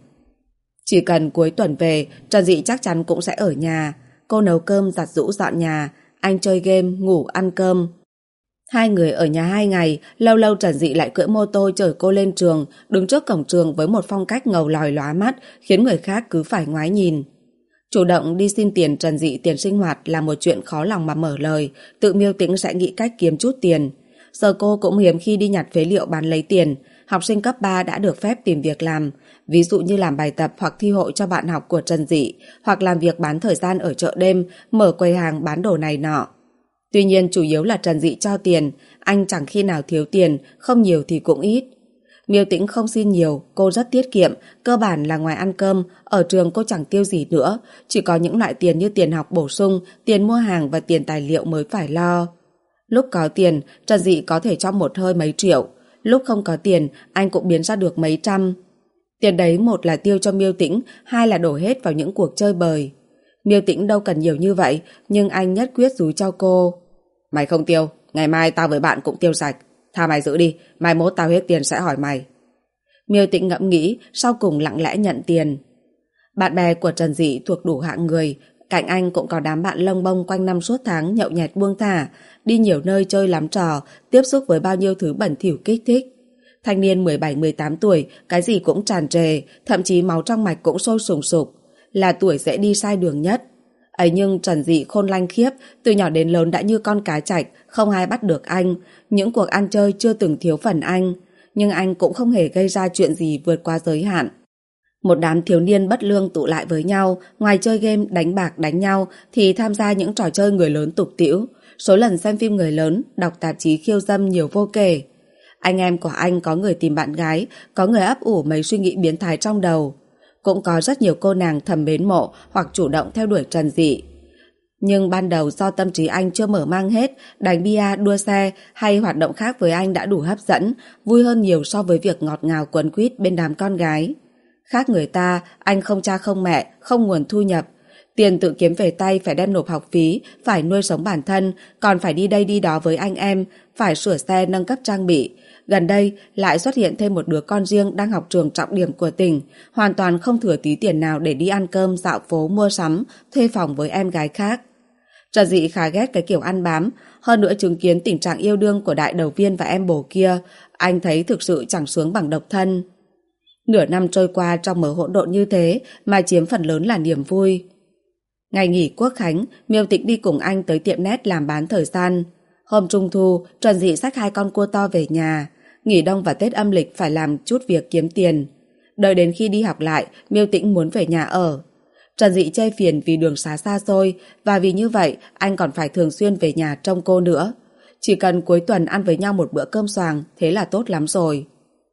Chỉ cần cuối tuần về, Trần Dị chắc chắn cũng sẽ ở nhà. Cô nấu cơm, giặt giũ dọn nhà, anh chơi game, ngủ, ăn cơm. Hai người ở nhà 2 ngày, lâu lâu Trần Dị lại cưỡi mô tô chở cô lên trường, đứng trước cổng trường với một phong cách ngầu lòi lóa mắt, khiến người khác cứ phải ngoái nhìn. Chủ động đi xin tiền Trần Dị tiền sinh hoạt là một chuyện khó lòng mà mở lời, tự Miêu Tĩnh sẽ nghĩ cách kiếm chút tiền. Giờ cô cũng hiếm khi đi nhặt phế liệu bán lấy tiền, học sinh cấp 3 đã được phép tìm việc làm, ví dụ như làm bài tập hoặc thi hội cho bạn học của Trần Dị, hoặc làm việc bán thời gian ở chợ đêm, mở quầy hàng bán đồ này nọ. Tuy nhiên chủ yếu là Trần Dị cho tiền, anh chẳng khi nào thiếu tiền, không nhiều thì cũng ít. Miêu Tĩnh không xin nhiều, cô rất tiết kiệm, cơ bản là ngoài ăn cơm, ở trường cô chẳng tiêu gì nữa, chỉ có những loại tiền như tiền học bổ sung, tiền mua hàng và tiền tài liệu mới phải lo. Lúc có tiền, Trần Dị có thể cho một hơi mấy triệu, lúc không có tiền, anh cũng biến ra được mấy trăm. Tiền đấy một là tiêu cho Miêu Tĩnh, hai là đổ hết vào những cuộc chơi bời. Miêu Tĩnh đâu cần nhiều như vậy, nhưng anh nhất quyết dúi cho cô. Mày không tiêu, ngày mai tao với bạn cũng tiêu sạch. Tha mày giữ đi, mai mốt tao hết tiền sẽ hỏi mày. Miêu Tĩnh ngẫm nghĩ, sau cùng lặng lẽ nhận tiền. Bạn bè của Trần Dị thuộc đủ hạng người, cạnh anh cũng có đám bạn lông bông quanh năm suốt tháng nhậu nhẹt buông thả, đi nhiều nơi chơi lắm trò, tiếp xúc với bao nhiêu thứ bẩn thỉu kích thích. Thanh niên 17-18 tuổi, cái gì cũng tràn trề, thậm chí máu trong mạch cũng sôi sùng sục, là tuổi dễ đi sai đường nhất. Ấy nhưng Trần Dị khôn lanh khiếp, từ nhỏ đến lớn đã như con cá chạch, không ai bắt được anh, những cuộc ăn chơi chưa từng thiếu phần anh, nhưng anh cũng không hề gây ra chuyện gì vượt qua giới hạn. Một đám thiếu niên bất lương tụ lại với nhau, ngoài chơi game, đánh bạc, đánh nhau thì tham gia những trò chơi người lớn tục tĩu, số lần xem phim người lớn, đọc tạp chí khiêu dâm nhiều vô kể. Anh em của anh có người tìm bạn gái, có người ấp ủ mấy suy nghĩ biến thái trong đầu. Cũng có rất nhiều cô nàng thầm mến mộ hoặc chủ động theo đuổi Trần Dị. Nhưng ban đầu do tâm trí anh chưa mở mang hết, đánh bia, đua xe hay hoạt động khác với anh đã đủ hấp dẫn, vui hơn nhiều so với việc ngọt ngào quấn quýt bên đám con gái. Khác người ta, anh không cha không mẹ, không nguồn thu nhập. Tiền tự kiếm về tay phải đem nộp học phí, phải nuôi sống bản thân, còn phải đi đây đi đó với anh em, phải sửa xe nâng cấp trang bị. Gần đây lại xuất hiện thêm một đứa con riêng đang học trường trọng điểm của tỉnh, hoàn toàn không thừa tí tiền nào để đi ăn cơm, dạo phố, mua sắm, thuê phòng với em gái khác. Trần Dị khá ghét cái kiểu ăn bám, hơn nữa chứng kiến tình trạng yêu đương của đại đầu viên và em bồ kia, anh thấy thực sự chẳng sướng bằng độc thân. Nửa năm trôi qua trong mớ hỗn độn như thế mà chiếm phần lớn là niềm vui. Ngày nghỉ Quốc khánh, Miêu Tĩnh đi cùng anh tới tiệm net làm bán thời gian. Hôm Trung thu, Trần Dị xách 2 con cua to về nhà. Nghỉ đông và Tết âm lịch phải làm chút việc kiếm tiền. Đợi đến khi đi học lại, Miêu Tĩnh muốn về nhà ở. Trần Dị chê phiền vì đường xá xa xôi, và vì như vậy anh còn phải thường xuyên về nhà trông cô nữa. Chỉ cần cuối tuần ăn với nhau một bữa cơm xoàng, thế là tốt lắm rồi.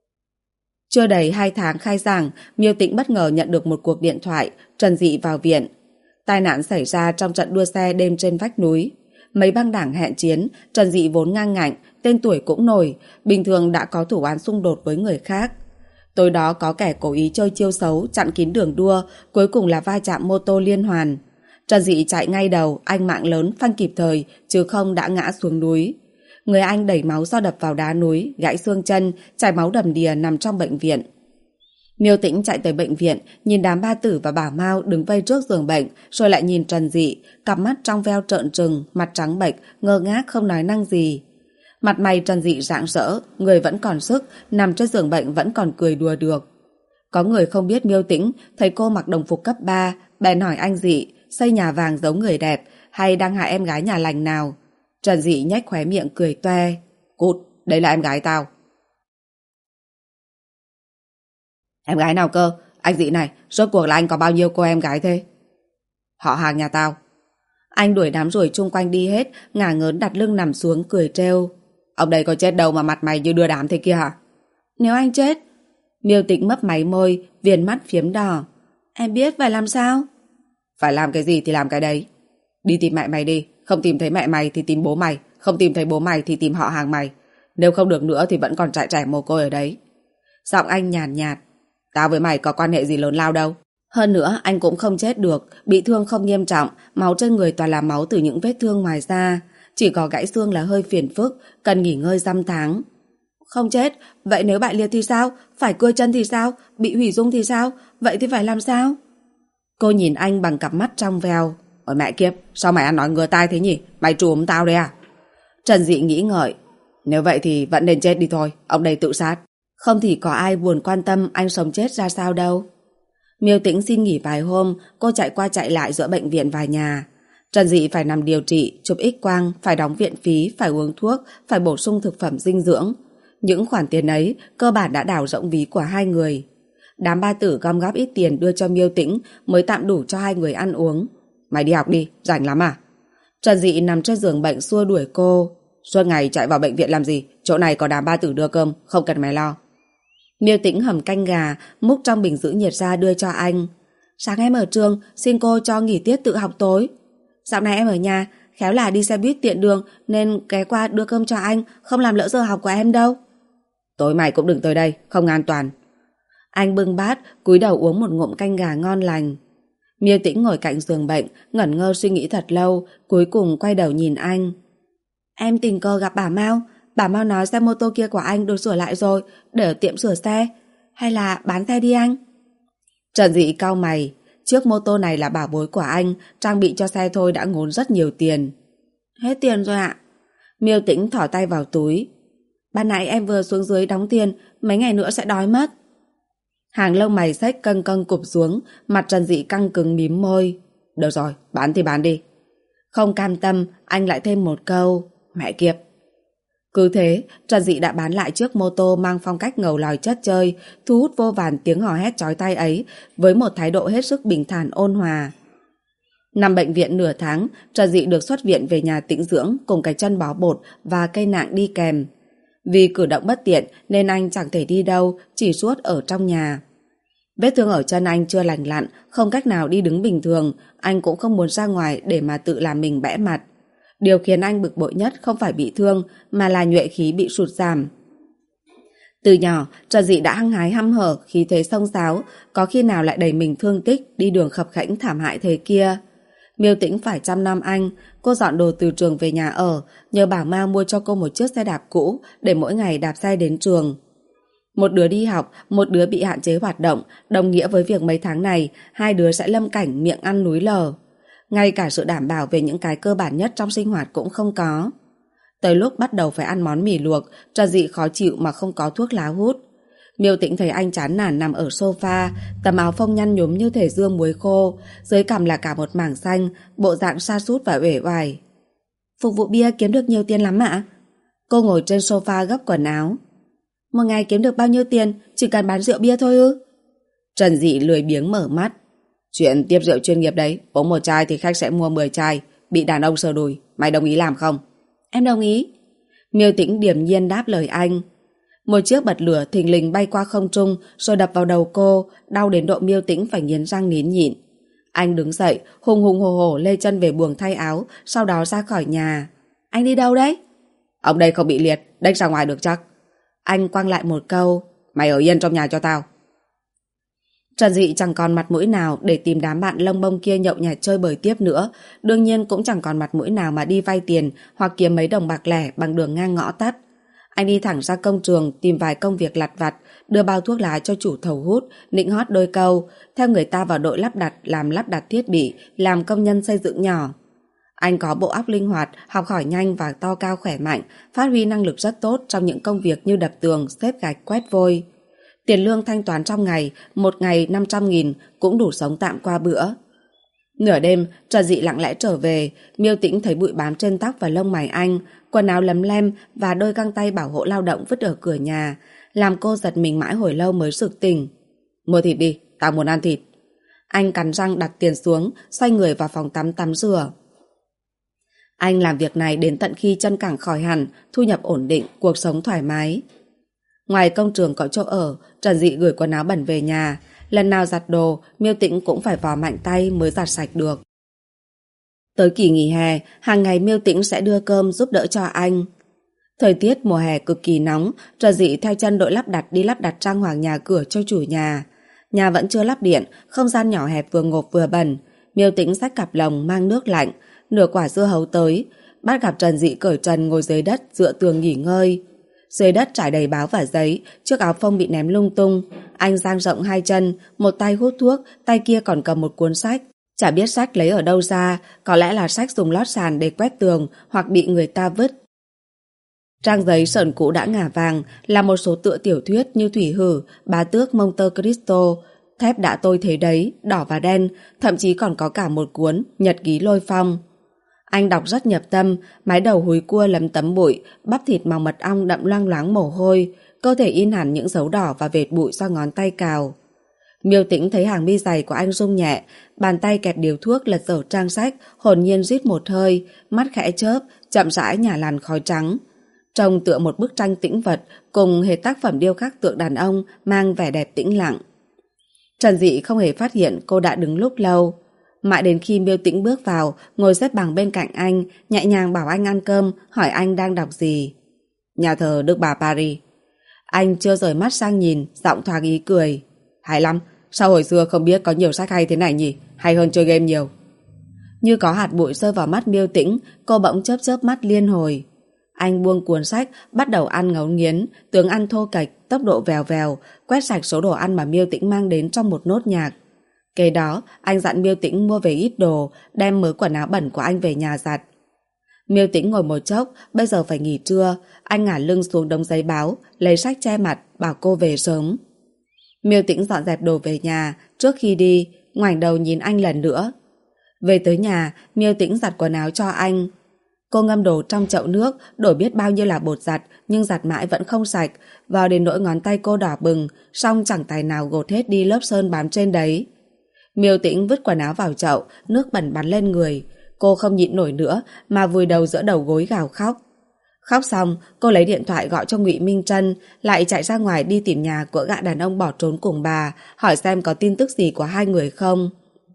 Chưa đầy 2 tháng khai giảng, Miêu Tĩnh bất ngờ nhận được một cuộc điện thoại, Trần Dị vào viện. Tai nạn xảy ra trong trận đua xe đêm trên vách núi. Mấy băng đảng hẹn chiến, Trần Dị vốn ngang ngạnh, tên tuổi cũng nổi, bình thường đã có thủ án xung đột với người khác. Tối đó có kẻ cố ý chơi chiêu xấu, chặn kín đường đua, cuối cùng là va chạm mô tô liên hoàn. Trần Dị chạy ngay đầu, anh mạng lớn, phanh kịp thời, chứ không đã ngã xuống núi. Người anh đẩy máu do đập vào đá núi, gãy xương chân, chảy máu đầm đìa nằm trong bệnh viện. Miêu Tĩnh chạy tới bệnh viện, nhìn đám ba tử và bảo Mao đứng vây trước giường bệnh, rồi lại nhìn Trần Dị, cặp mắt trong veo trợn trừng, mặt trắng bệch, ngơ ngác không nói năng gì. Mặt mày Trần Dị rạng rỡ, người vẫn còn sức, nằm trên giường bệnh vẫn còn cười đùa được. Có người không biết Miêu Tĩnh, thấy cô mặc đồng phục cấp 3, bèn hỏi anh Dị, xây nhà vàng giống người đẹp, hay đang hại em gái nhà lành nào? Trần Dị nhếch khóe miệng cười toe. Cút, đây là em gái tao. Em gái nào cơ? Anh Dị này, rốt cuộc là anh có bao nhiêu cô em gái thế? Họ hàng nhà tao. Anh đuổi đám ruồi chung quanh đi hết, ngả ngớn đặt lưng nằm xuống cười trêu. Ông đây có chết đâu mà mặt mày như đưa đám thế kia hả? Nếu anh chết... Miêu Tĩnh mấp máy môi, viền mắt phiếm đỏ. Em biết phải làm sao? Phải làm cái gì thì làm cái đấy. Đi tìm mẹ mày đi, không tìm thấy mẹ mày thì tìm bố mày. không tìm thấy bố mày thì tìm họ hàng mày. Nếu không được nữa thì vẫn còn trại trẻ mồ côi ở đấy. Giọng anh nhàn nhạt. Tao với mày có quan hệ gì lớn lao đâu. Hơn nữa anh cũng không chết được, bị thương không nghiêm trọng, máu trên người toàn là máu từ những vết thương ngoài da. Chỉ có gãy xương là hơi phiền phức, cần nghỉ ngơi dăm tháng. Không chết, vậy nếu bại liệt thì sao? Phải cưa chân thì sao? Bị hủy dung thì sao? Vậy thì phải làm sao? Cô nhìn anh bằng cặp mắt trong veo. Ôi mẹ kiếp, sao mày ăn nói ngứa tai thế nhỉ? Mày trùm tao đấy à? Trần Dị nghĩ ngợi. Nếu vậy thì vẫn nên chết đi thôi, ông đây tự sát. Không thì có ai buồn quan tâm anh sống chết ra sao đâu. Miêu Tĩnh xin nghỉ vài hôm, cô chạy qua chạy lại giữa bệnh viện và nhà. Trần Dị phải nằm điều trị, chụp X-quang, phải đóng viện phí, phải uống thuốc, phải bổ sung thực phẩm dinh dưỡng. Những khoản tiền ấy cơ bản đã đảo rỗng ví của hai người. Đám ba tử gom góp ít tiền đưa cho Miêu Tĩnh mới tạm đủ cho hai người ăn uống. Mày đi học đi, rảnh lắm à? Trần Dị nằm trên giường bệnh xua đuổi cô. Suốt ngày chạy vào bệnh viện làm gì? Chỗ này có đám ba tử đưa cơm, không cần mày lo. Miêu Tĩnh hầm canh gà, múc trong bình giữ nhiệt ra đưa cho anh. Sáng em ở trường, xin cô cho nghỉ tiết tự học tối. Dạo này em ở nhà, khéo là đi xe buýt tiện đường nên ghé qua đưa cơm cho anh, không làm lỡ giờ học của em đâu. Tối mày cũng đừng tới đây, không an toàn. Anh bưng bát, cúi đầu uống một ngụm canh gà ngon lành. Miêu Tĩnh ngồi cạnh giường bệnh, ngẩn ngơ suy nghĩ thật lâu, cuối cùng quay đầu nhìn anh. Em tình cờ gặp bà Mao nói xe mô tô kia của anh được sửa lại rồi, để ở tiệm sửa xe. Hay là bán xe đi anh? Trần Dị cau mày, chiếc mô tô này là bảo bối của anh, trang bị cho xe thôi đã ngốn rất nhiều tiền. Hết tiền rồi ạ. Miêu Tĩnh thỏ tay vào túi. Ban nãy em vừa xuống dưới đóng tiền, mấy ngày nữa sẽ đói mất. Hàng lông mày xếch căng căng cụp xuống, mặt Trần Dị căng cứng mím môi. Được rồi, bán thì bán đi. Không cam tâm, anh lại thêm một câu. Mẹ kiếp. Cứ thế, Trần Dị đã bán lại chiếc mô tô mang phong cách ngầu lòi chất chơi, thu hút vô vàn tiếng hò hét chói tai ấy với một thái độ hết sức bình thản ôn hòa. Nằm bệnh viện nửa tháng, Trần Dị được xuất viện về nhà tĩnh dưỡng cùng cái chân bó bột và cây nạng đi kèm. Vì cử động bất tiện nên anh chẳng thể đi đâu, chỉ suốt ở trong nhà. Vết thương ở chân anh chưa lành lặn, không cách nào đi đứng bình thường, anh cũng không muốn ra ngoài để mà tự làm mình bẽ mặt. Điều khiến anh bực bội nhất không phải bị thương mà là nhuệ khí bị sụt giảm. Từ nhỏ, Trần Dị đã hăng hái hăm hở, khí thế xông xáo, có khi nào lại đẩy mình thương tích, đi đường khập khẽnh thảm hại thế kia. Miêu Tĩnh phải chăm nom anh, cô dọn đồ từ trường về nhà ở, nhờ bảo Mao mua cho cô một chiếc xe đạp cũ để mỗi ngày đạp xe đến trường. Một đứa đi học, một đứa bị hạn chế hoạt động, đồng nghĩa với việc mấy tháng này, hai đứa sẽ lâm cảnh miệng ăn núi lở. Ngay cả sự đảm bảo về những cái cơ bản nhất trong sinh hoạt cũng không có. Tới lúc bắt đầu phải ăn món mì luộc, Trần Dị khó chịu mà không có thuốc lá hút. Miêu Tĩnh thấy anh chán nản nằm ở sofa, tấm áo phông nhăn nhúm như thể dưa muối khô, dưới cằm là cả một mảng xanh, bộ dạng sa sút và uể oải. Phục vụ bia kiếm được nhiều tiền lắm ạ? Cô ngồi trên sofa gấp quần áo. Một ngày kiếm được bao nhiêu tiền, chỉ cần bán rượu bia thôi ư? Trần Dị lười biếng mở mắt. Chuyện tiếp rượu chuyên nghiệp đấy, uống một chai thì khách sẽ mua 10 chai, bị đàn ông sờ đùi, mày đồng ý làm không? Em đồng ý. Miêu Tĩnh điềm nhiên đáp lời anh. Một chiếc bật lửa thình lình bay qua không trung rồi đập vào đầu cô, đau đến độ Miêu Tĩnh phải nghiến răng nín nhịn. Anh đứng dậy, hùng hùng hổ hổ lê chân về buồng thay áo, sau đó ra khỏi nhà. Anh đi đâu đấy? Ông đây không bị liệt, đếch ra ngoài được chắc. Anh quăng lại một câu, mày ở yên trong nhà cho tao. Trần Dị chẳng còn mặt mũi nào để tìm đám bạn lông bông kia nhậu nhẹt chơi bời tiếp nữa, đương nhiên cũng chẳng còn mặt mũi nào mà đi vay tiền hoặc kiếm mấy đồng bạc lẻ bằng đường ngang ngõ tắt. Anh đi thẳng ra công trường tìm vài công việc lặt vặt, đưa bao thuốc lá cho chủ thầu hút, nịnh hót đôi câu, theo người ta vào đội lắp đặt thiết bị, làm công nhân xây dựng nhỏ. Anh có bộ óc linh hoạt, học hỏi nhanh và to cao khỏe mạnh, phát huy năng lực rất tốt trong những công việc như đập tường, xếp gạch, quét vôi. Tiền lương thanh toán trong ngày, một ngày 500.000 cũng đủ sống tạm qua bữa. Nửa đêm, Trần Dị lặng lẽ trở về, Miêu Tĩnh thấy bụi bám trên tóc và lông mày anh, quần áo lấm lem và đôi găng tay bảo hộ lao động vứt ở cửa nhà, làm cô giật mình mãi hồi lâu mới sực tỉnh. Mua thịt đi, tao muốn ăn thịt. Anh cắn răng đặt tiền xuống, xoay người vào phòng tắm tắm rửa. Anh làm việc này đến tận khi chân cẳng khỏi hẳn, thu nhập ổn định, cuộc sống thoải mái. Ngoài công trường có chỗ ở, Trần Dị gửi quần áo bẩn về nhà. Lần nào giặt đồ, Miêu Tĩnh cũng phải vò mạnh tay mới giặt sạch được. Tới kỳ nghỉ hè, hàng ngày Miêu Tĩnh sẽ đưa cơm giúp đỡ cho anh. Thời tiết mùa hè cực kỳ nóng, Trần Dị theo chân đội lắp đặt đi lắp đặt trang hoàng nhà cửa cho chủ nhà. Nhà vẫn chưa lắp điện, không gian nhỏ hẹp vừa ngộp vừa bẩn. Miêu Tĩnh xách cặp lồng mang nước lạnh, nửa quả dưa hấu tới, bắt gặp Trần Dị cởi trần ngồi dưới đất dựa tường nghỉ ngơi. Dưới đất trải đầy báo và giấy, chiếc áo phông bị ném lung tung. Anh dang rộng hai chân, một tay hút thuốc, tay kia còn cầm một cuốn sách. Chả biết sách lấy ở đâu ra, có lẽ là sách dùng lót sàn để quét tường hoặc bị người ta vứt. Trang giấy sờn cũ đã ngả vàng là một số tựa tiểu thuyết như Thủy Hử, Bá Tước Monte Cristo, Thép đã tôi thấy đấy, đỏ và đen, thậm chí còn có cả một cuốn Nhật ký Lôi Phong. Anh đọc rất nhập tâm, mái đầu húi cua lấm tấm bụi, bắp thịt màu mật ong đậm loang loáng mồ hôi, cơ thể in hẳn những dấu đỏ và vệt bụi do ngón tay cào. Miêu Tĩnh thấy hàng mi dày của anh rung nhẹ, bàn tay kẹp điếu thuốc lật dở trang sách, hồn nhiên rít một hơi, mắt khẽ chớp, chậm rãi nhả làn khói trắng. Trông tựa một bức tranh tĩnh vật cùng hệt tác phẩm điêu khắc tượng đàn ông mang vẻ đẹp tĩnh lặng. Trần Dị không hề phát hiện cô đã đứng lúc lâu. Mãi đến khi Miêu Tĩnh bước vào, ngồi xếp bằng bên cạnh anh, nhẹ nhàng bảo anh ăn cơm, hỏi anh đang đọc gì. Nhà thờ Đức Bà Paris. Anh chưa rời mắt sang nhìn, giọng thoáng ý cười. Hay lắm, sao hồi xưa không biết có nhiều sách hay thế này nhỉ, hay hơn chơi game nhiều. Như có hạt bụi rơi vào mắt Miêu Tĩnh, cô bỗng chớp chớp mắt liên hồi. Anh buông cuốn sách, bắt đầu ăn ngấu nghiến, tướng ăn thô kệch, tốc độ vèo vèo, quét sạch số đồ ăn mà Miêu Tĩnh mang đến trong một nốt nhạc. Kế đó, anh dặn Miêu Tĩnh mua về ít đồ, đem mớ quần áo bẩn của anh về nhà giặt. Miêu Tĩnh ngồi một chốc, bây giờ phải nghỉ trưa, anh ngả lưng xuống đống giấy báo, lấy sách che mặt, bảo cô về sớm. Miêu Tĩnh dọn dẹp đồ về nhà, trước khi đi, ngoảnh đầu nhìn anh lần nữa. Về tới nhà, Miêu Tĩnh giặt quần áo cho anh. Cô ngâm đồ trong chậu nước, đổ biết bao nhiêu là bột giặt, nhưng giặt mãi vẫn không sạch, vào đến nỗi ngón tay cô đỏ bừng, song chẳng tài nào gột hết đi lớp sơn bám trên đấy. Miêu Tĩnh vứt quần áo vào chậu, nước bẩn bắn lên người. Cô không nhịn nổi nữa, mà vùi đầu giữa đầu gối gào khóc. Khóc xong, cô lấy điện thoại gọi cho Ngụy Minh Trân, lại chạy ra ngoài đi tìm nhà của gã đàn ông bỏ trốn cùng bà, hỏi xem có tin tức gì của hai người không.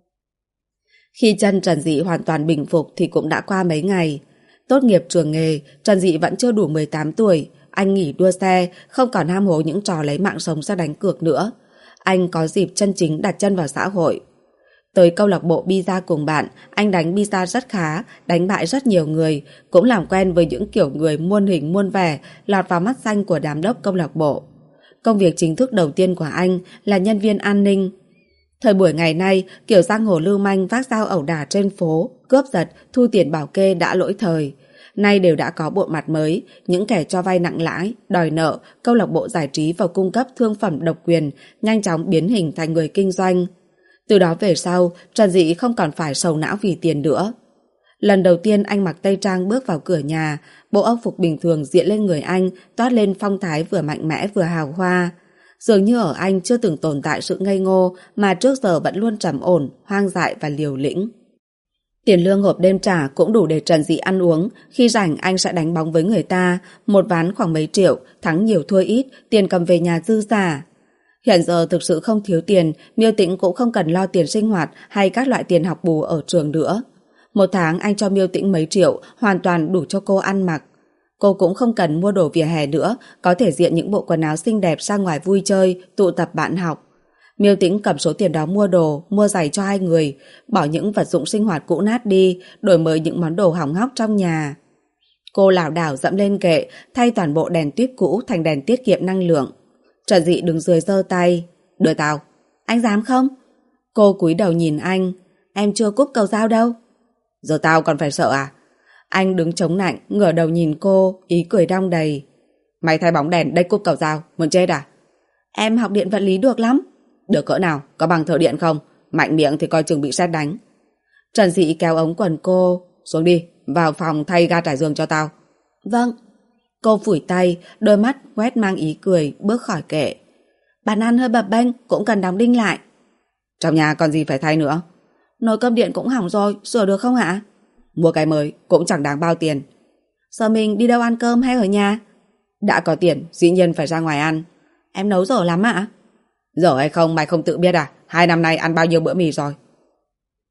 Khi chân Trần Dị hoàn toàn bình phục thì cũng đã qua mấy ngày. Tốt nghiệp trường nghề, Trần Dị vẫn chưa đủ 18 tuổi. Anh nghỉ đua xe, không còn ham hố những trò lấy mạng sống ra đánh cược nữa. Anh có dịp chân chính đặt chân vào xã hội. Tới câu lạc bộ Pizza cùng bạn, anh đánh Pizza rất khá, đánh bại rất nhiều người, cũng làm quen với những kiểu người muôn hình muôn vẻ, lọt vào mắt xanh của đám đốc câu lạc bộ. Công việc chính thức đầu tiên của anh là nhân viên an ninh. Thời buổi ngày nay, kiểu giang hồ lưu manh vác dao ẩu đả trên phố, cướp giật, thu tiền bảo kê đã lỗi thời. Nay đều đã có bộ mặt mới, những kẻ cho vay nặng lãi, đòi nợ, câu lạc bộ giải trí và cung cấp thương phẩm độc quyền, nhanh chóng biến hình thành người kinh doanh. Từ đó về sau, Trần Dị không còn phải sầu não vì tiền nữa. Lần đầu tiên anh mặc tây trang bước vào cửa nhà, bộ âu phục bình thường diện lên người anh, toát lên phong thái vừa mạnh mẽ vừa hào hoa. Dường như ở anh chưa từng tồn tại sự ngây ngô mà trước giờ vẫn luôn trầm ổn, hoang dại và liều lĩnh. Tiền lương hộp đêm trả cũng đủ để Trần Dị ăn uống, khi rảnh anh sẽ đánh bóng với người ta, một ván khoảng mấy triệu, thắng nhiều thua ít, tiền cầm về nhà dư giả. Hiện giờ thực sự không thiếu tiền, Miêu Tĩnh cũng không cần lo tiền sinh hoạt hay các loại tiền học bù ở trường nữa. Một tháng anh cho Miêu Tĩnh mấy triệu, hoàn toàn đủ cho cô ăn mặc. Cô cũng không cần mua đồ vỉa hè nữa, có thể diện những bộ quần áo xinh đẹp ra ngoài vui chơi, tụ tập bạn học. Miêu Tĩnh cầm số tiền đó mua đồ, mua giày cho hai người, bỏ những vật dụng sinh hoạt cũ nát đi, đổi mới những món đồ hỏng hóc trong nhà. Cô lảo đảo dẫm lên kệ, thay toàn bộ đèn tuyết cũ thành đèn tiết kiệm năng lượng. Trần Dị đứng dưới giơ tay. Đưa tao. Anh dám không? Cô cúi đầu nhìn anh. Em chưa cúp cầu dao đâu. Giờ tao còn phải sợ à? Anh đứng chống nạnh, ngửa đầu nhìn cô, ý cười đong đầy. Mày thay bóng đèn, đây cúp cầu dao, muốn chết à? Em học điện vật lý được lắm. Được cỡ nào, có bằng thợ điện không? Mạnh miệng thì coi chừng bị sét đánh. Trần Dị kéo ống quần cô. Xuống đi, vào phòng thay ga trải giường cho tao. Vâng. Cô phủi tay, đôi mắt quét mang ý cười, bước khỏi kệ. Bàn ăn hơi bập bênh, cũng cần đóng đinh lại. Trong nhà còn gì phải thay nữa? Nồi cơm điện cũng hỏng rồi, sửa được không hả? Mua cái mới, cũng chẳng đáng bao tiền. Giờ mình đi đâu ăn cơm hay ở nhà? Đã có tiền, dĩ nhiên phải ra ngoài ăn. Em nấu dở lắm ạ? Dở hay không mày không tự biết à? 2 năm nay ăn bao nhiêu bữa mì rồi?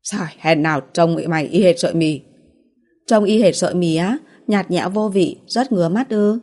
Trời, hèn nào trông mày y hệt sợi mì. Trông y hệt sợi mì á? Nhạt nhẽo vô vị, rất ngứa mắt ư?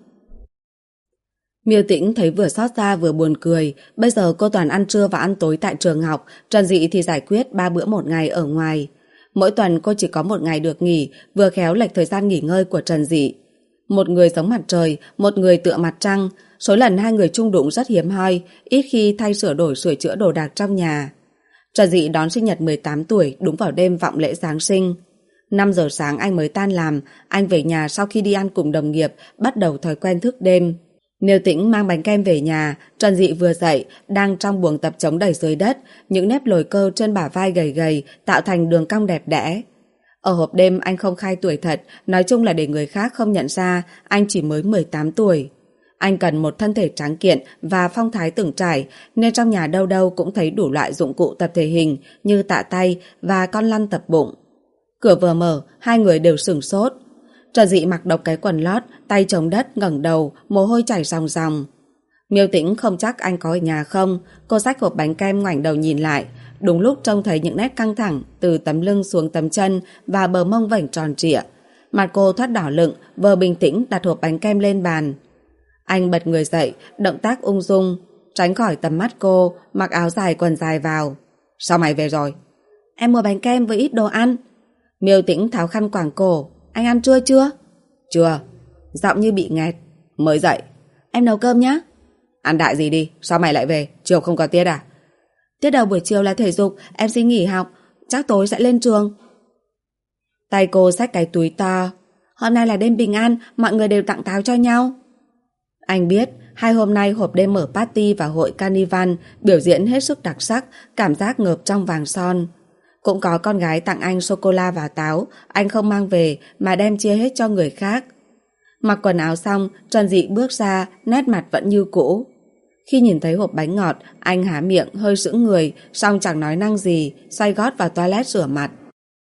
Miêu Tĩnh thấy vừa xót xa vừa buồn cười. Bây giờ cô toàn ăn trưa và ăn tối tại trường học, Trần Dị thì giải quyết 3 bữa một ngày ở ngoài. Mỗi tuần cô chỉ có một ngày được nghỉ, vừa khéo lệch thời gian nghỉ ngơi của Trần Dị. Một người giống mặt trời, một người tựa mặt trăng. Số lần hai người chung đụng rất hiếm hoi, ít khi thay sửa đổi sửa chữa đồ đạc trong nhà. Trần Dị đón sinh nhật 18 tuổi đúng vào đêm vọng lễ Giáng sinh. 5 giờ sáng anh mới tan làm, anh về nhà sau khi đi ăn cùng đồng nghiệp, bắt đầu thói quen thức đêm. Miêu Tĩnh mang bánh kem về nhà, Trần Dị vừa dậy, đang trong buồng tập chống đẩy dưới đất, những nếp lồi cơ trên bả vai gầy gầy tạo thành đường cong đẹp đẽ. Ở hộp đêm anh không khai tuổi thật, nói chung là để người khác không nhận ra anh chỉ mới 18 tuổi. Anh cần một thân thể tráng kiện và phong thái từng trải, nên trong nhà đâu đâu cũng thấy đủ loại dụng cụ tập thể hình như tạ tay và con lăn tập bụng. Cửa vừa mở, hai người đều sửng sốt. Trần Dị mặc độc cái quần lót, tay chống đất ngẩng đầu, mồ hôi chảy ròng ròng. Miêu Tĩnh không chắc anh có ở nhà không, cô xách hộp bánh kem ngoảnh đầu nhìn lại, đúng lúc trông thấy những nét căng thẳng từ tấm lưng xuống tấm chân và bờ mông vảnh tròn trịa. Mặt cô thoát đỏ lựng, vừa bình tĩnh đặt hộp bánh kem lên bàn. Anh bật người dậy, động tác ung dung, tránh khỏi tầm mắt cô, mặc áo dài quần dài vào. Sao mày về rồi? Em mua bánh kem với ít đồ ăn. Miêu Tĩnh tháo khăn quàng cổ. Anh ăn trưa chưa? Chưa. Giọng như bị nghẹt. Mới dậy. Em nấu cơm nhá. Ăn đại gì đi, sao mày lại về? Chiều không có tiết à? Tiết đầu buổi chiều là thể dục, em xin nghỉ học, chắc tối sẽ lên trường. Tay cô xách cái túi to. Hôm nay là đêm bình an, mọi người đều tặng táo cho nhau. Anh biết, 2 hôm nay hộp đêm mở party và hội carnival biểu diễn hết sức đặc sắc, cảm giác ngợp trong vàng son. Cũng có con gái tặng anh sô-cô-la và táo, anh không mang về mà đem chia hết cho người khác. Mặc quần áo xong, Trần Dị bước ra, nét mặt vẫn như cũ. Khi nhìn thấy hộp bánh ngọt, anh há miệng hơi sững người, xong chẳng nói năng gì, xoay gót vào toilet rửa mặt.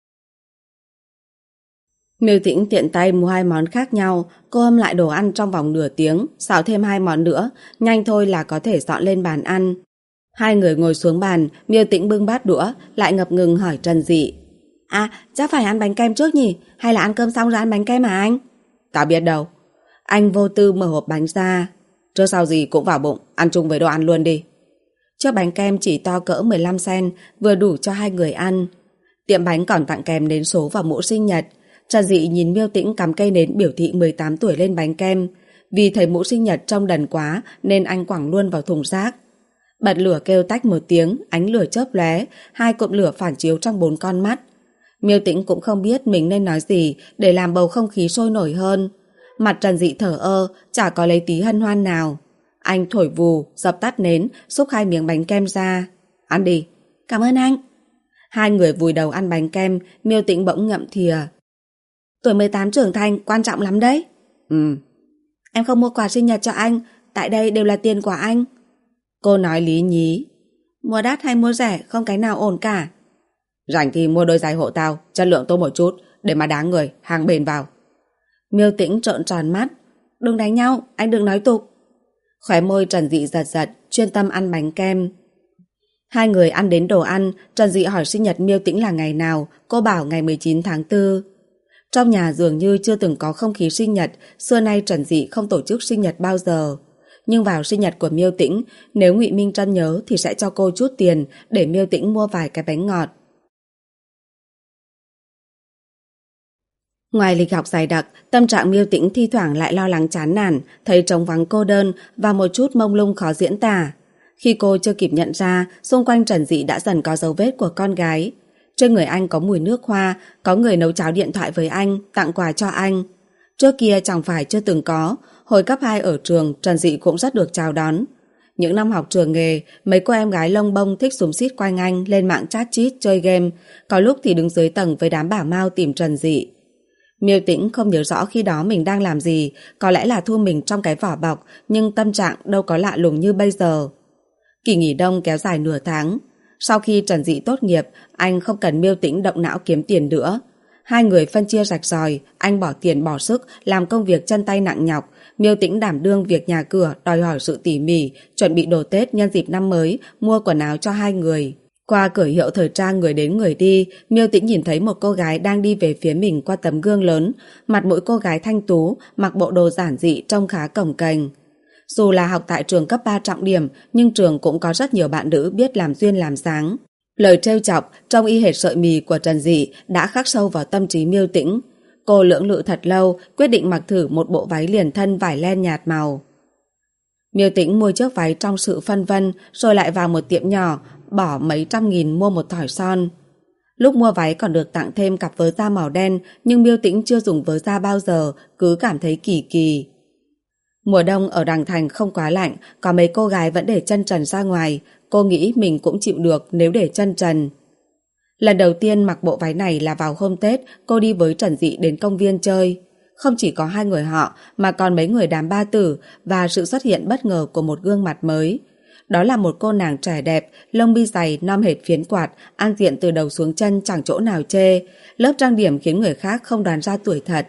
Miêu Tĩnh tiện tay mua 2 món khác nhau, cô hâm lại đồ ăn trong vòng nửa tiếng, xào thêm 2 món nữa, nhanh thôi là có thể dọn lên bàn ăn. Hai người ngồi xuống bàn, Miêu Tĩnh bưng bát đũa, lại ngập ngừng hỏi Trần Dị. À, chắc phải ăn bánh kem trước nhỉ? Hay là ăn cơm xong rồi ăn bánh kem hả anh? Tao biết đâu. Anh vô tư mở hộp bánh ra. Trước sau gì cũng vào bụng, ăn chung với đồ ăn luôn đi. Chiếc bánh kem chỉ to cỡ 15 cm, vừa đủ cho 2 người ăn. Tiệm bánh còn tặng kèm nến số và mũ sinh nhật. Trần Dị nhìn Miêu Tĩnh cắm cây nến biểu thị 18 tuổi lên bánh kem. Vì thấy mũ sinh nhật trông đần quá nên anh quẳng luôn vào thùng rác. Bật lửa kêu tách một tiếng, ánh lửa chớp lóe, 2 cụm lửa phản chiếu trong 4 con mắt. Miêu Tĩnh cũng không biết mình nên nói gì để làm bầu không khí sôi nổi hơn. Mặt Trần Dị thở ơ, chả có lấy tí hân hoan nào. Anh thổi vù, dập tắt nến, xúc 2 miếng bánh kem ra. Ăn đi. Cảm ơn anh. Hai người vùi đầu ăn bánh kem, Miêu Tĩnh bỗng ngậm thìa. Tuổi 18 trưởng thành quan trọng lắm đấy. Em không mua quà sinh nhật cho anh, tại đây đều là tiền của anh. Cô nói lý nhí. Mua đắt hay mua rẻ không cái nào ổn cả. Rảnh thì mua đôi giày hộ tao, chất lượng tốt một chút, để mà đáng người, hàng bền vào. Miêu Tĩnh trợn tròn mắt. Đừng đánh nhau, anh đừng nói tục. Khóe môi Trần Dị giật giật, chuyên tâm ăn bánh kem. Hai người ăn đến đồ ăn, Trần Dị hỏi sinh nhật Miêu Tĩnh là ngày nào, cô bảo ngày 19 tháng 4. Trong nhà dường như chưa từng có không khí sinh nhật, xưa nay Trần Dị không tổ chức sinh nhật bao giờ. Nhưng vào sinh nhật của Miêu Tĩnh, nếu Ngụy Minh Trân nhớ thì sẽ cho cô chút tiền để Miêu Tĩnh mua vài cái bánh ngọt. Ngoài lịch học dày đặc, tâm trạng Miêu Tĩnh thi thoảng lại lo lắng chán nản, thấy trống vắng cô đơn và một chút mông lung khó diễn tả. Khi cô chưa kịp nhận ra, xung quanh Trần Dị đã dần có dấu vết của con gái. Trên người anh có mùi nước hoa, có người nấu cháo điện thoại với anh, tặng quà cho anh. Trước kia chẳng phải chưa từng có, hồi cấp 2 ở trường, Trần Dị cũng rất được chào đón. Những năm học trường nghề, mấy cô em gái lông bông thích xúm xít quanh anh lên mạng chat chít chơi game, có lúc thì đứng dưới tầng với đám bảo mao tìm Trần Dị. Miêu Tĩnh không nhớ rõ khi đó mình đang làm gì, có lẽ là thu mình trong cái vỏ bọc, nhưng tâm trạng đâu có lạ lùng như bây giờ. Kỳ nghỉ đông kéo dài nửa tháng. Sau khi Trần Dị tốt nghiệp, anh không cần Miêu Tĩnh động não kiếm tiền nữa. Hai người phân chia rạch ròi, anh bỏ tiền bỏ sức làm công việc chân tay nặng nhọc, Miêu Tĩnh đảm đương việc nhà cửa, đòi hỏi sự tỉ mỉ, chuẩn bị đồ Tết nhân dịp năm mới, mua quần áo cho hai người. Qua cửa hiệu thời trang người đến người đi, Miêu Tĩnh nhìn thấy một cô gái đang đi về phía mình qua tấm gương lớn. Mặt mũi cô gái thanh tú, mặc bộ đồ giản dị trông khá cồng kềnh. Dù là học tại trường cấp 3 trọng điểm, nhưng trường cũng có rất nhiều bạn nữ biết làm duyên làm dáng. Lời trêu chọc trông y hệt sợi mì của Trần Dị đã khắc sâu vào tâm trí Miêu Tĩnh. Cô lưỡng lự thật lâu, quyết định mặc thử một bộ váy liền thân vải len nhạt màu. Miêu Tĩnh mua chiếc váy trong sự phân vân, rồi lại vào một tiệm nhỏ, bỏ mấy trăm nghìn mua một thỏi son. Lúc mua váy còn được tặng thêm cặp vớ da màu đen, nhưng Miêu Tĩnh chưa dùng vớ da bao giờ, cứ cảm thấy kỳ kỳ. Mùa đông ở Đằng Thành không quá lạnh, có mấy cô gái vẫn để chân trần ra ngoài. Cô nghĩ mình cũng chịu được nếu để chân trần. Lần đầu tiên mặc bộ váy này là vào hôm Tết, cô đi với Trần Dị đến công viên chơi. Không chỉ có hai người họ, mà còn mấy người đám ba tử và sự xuất hiện bất ngờ của một gương mặt mới. Đó là một cô nàng trẻ đẹp, lông mi dày, non hệt phiến quạt, ăn diện từ đầu xuống chân chẳng chỗ nào chê. Lớp trang điểm khiến người khác không đoán ra tuổi thật.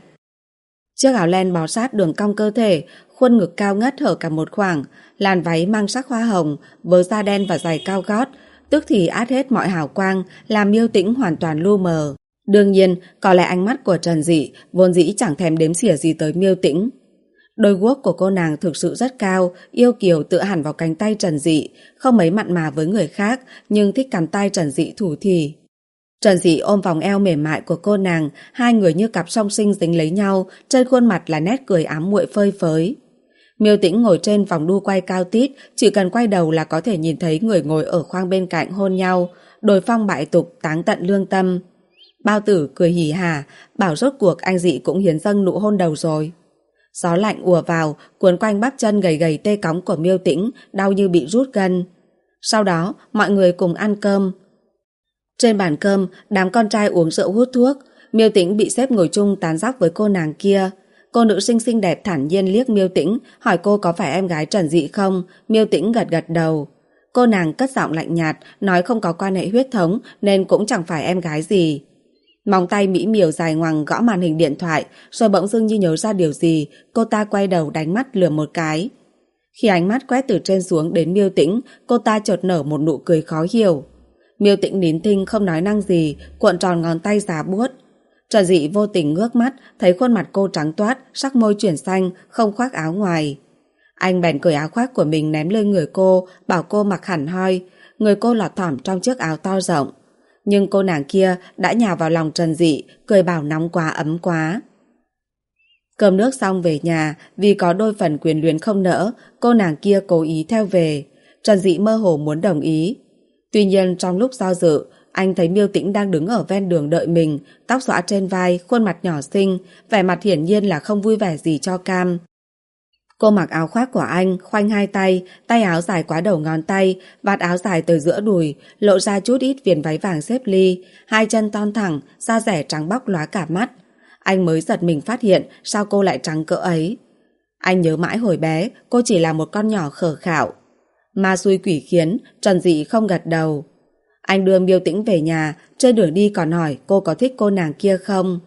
Chiếc áo len bó sát đường cong cơ thể, khuôn ngực cao ngất hở cả một khoảng, làn váy mang sắc hoa hồng, vớ da đen và giày cao gót, tức thì át hết mọi hào quang, làm Miêu Tĩnh hoàn toàn lu mờ. Đương nhiên, có lẽ ánh mắt của Trần Dị vốn dĩ chẳng thèm đếm xỉa gì tới Miêu Tĩnh. Đôi guốc của cô nàng thực sự rất cao, yêu kiều tựa hẳn vào cánh tay Trần Dị, không mấy mặn mà với người khác, nhưng thích cầm tay Trần Dị thủ thỉ. Trần Dị ôm vòng eo mềm mại của cô nàng, hai người như cặp song sinh dính lấy nhau, trên khuôn mặt là nét cười ám muội phơi phới. Miêu Tĩnh ngồi trên vòng đu quay cao tít, chỉ cần quay đầu là có thể nhìn thấy người ngồi ở khoang bên cạnh hôn nhau, đồi phong bại tục, táng tận lương tâm. Bao Tử cười hỉ hả, bảo rốt cuộc anh Dị cũng hiến dâng nụ hôn đầu rồi. Gió lạnh ùa vào, cuốn quanh bắp chân gầy gầy tê cóng của Miêu Tĩnh, đau như bị rút gân. Sau đó, mọi người cùng ăn cơm. Trên bàn cơm, đám con trai uống rượu hút thuốc. Miêu Tĩnh bị xếp ngồi chung tán dóc với cô nàng kia. Cô nữ sinh xinh đẹp thản nhiên liếc Miêu Tĩnh, hỏi cô có phải em gái Trần Dị không. Miêu Tĩnh gật gật đầu. Cô nàng cất giọng lạnh nhạt, nói không có quan hệ huyết thống nên cũng chẳng phải em gái gì. Móng tay mỹ miều dài ngoằng gõ màn hình điện thoại, rồi bỗng dưng như nhớ ra điều gì, cô ta quay đầu đánh mắt lườm một cái. Khi ánh mắt quét từ trên xuống đến Miêu Tĩnh, cô ta chợt nở một nụ cười khó hiểu. Miêu Tĩnh nín thinh không nói năng gì, cuộn tròn ngón tay giá buốt. Trần Dị vô tình ngước mắt, thấy khuôn mặt cô trắng toát, sắc môi chuyển xanh, không khoác áo ngoài. Anh bèn cởi áo khoác của mình ném lên người cô, bảo cô mặc hẳn hoi. Người cô lọt thỏm trong chiếc áo to rộng. Nhưng cô nàng kia đã nhào vào lòng Trần Dị, cười bảo nóng quá ấm quá. Cơm nước xong về nhà, vì có đôi phần quyền luyến không nỡ, cô nàng kia cố ý theo về. Trần Dị mơ hồ muốn đồng ý. Tuy nhiên trong lúc do dự, anh thấy Miêu Tĩnh đang đứng ở ven đường đợi mình, tóc xõa trên vai, khuôn mặt nhỏ xinh, vẻ mặt hiển nhiên là không vui vẻ gì cho cam. Cô mặc áo khoác của anh, khoanh hai tay, tay áo dài quá đầu ngón tay, vạt áo dài tới giữa đùi, lộ ra chút ít viền váy vàng xếp ly, hai chân thon thẳng, da dẻ trắng bóc lóa cả mắt. Anh mới giật mình phát hiện sao cô lại trắng cỡ ấy. Anh nhớ mãi hồi bé, cô chỉ là một con nhỏ khờ khạo. Ma xui quỷ khiến, Trần Dị không gật đầu. Anh đưa Miêu Tĩnh về nhà, trên đường đi còn hỏi cô có thích cô nàng kia không.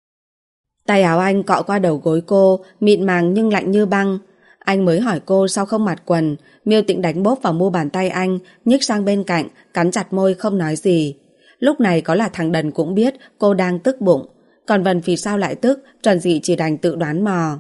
Tay áo anh cọ qua đầu gối cô, mịn màng nhưng lạnh như băng. Anh mới hỏi cô sao không mặc quần. Miêu Tĩnh đánh bốp vào mu bàn tay anh, nhích sang bên cạnh, cắn chặt môi không nói gì. Lúc này có là thằng đần cũng biết cô đang tức bụng. Còn Vân vì sao lại tức, Trần Dị chỉ đành tự đoán mò.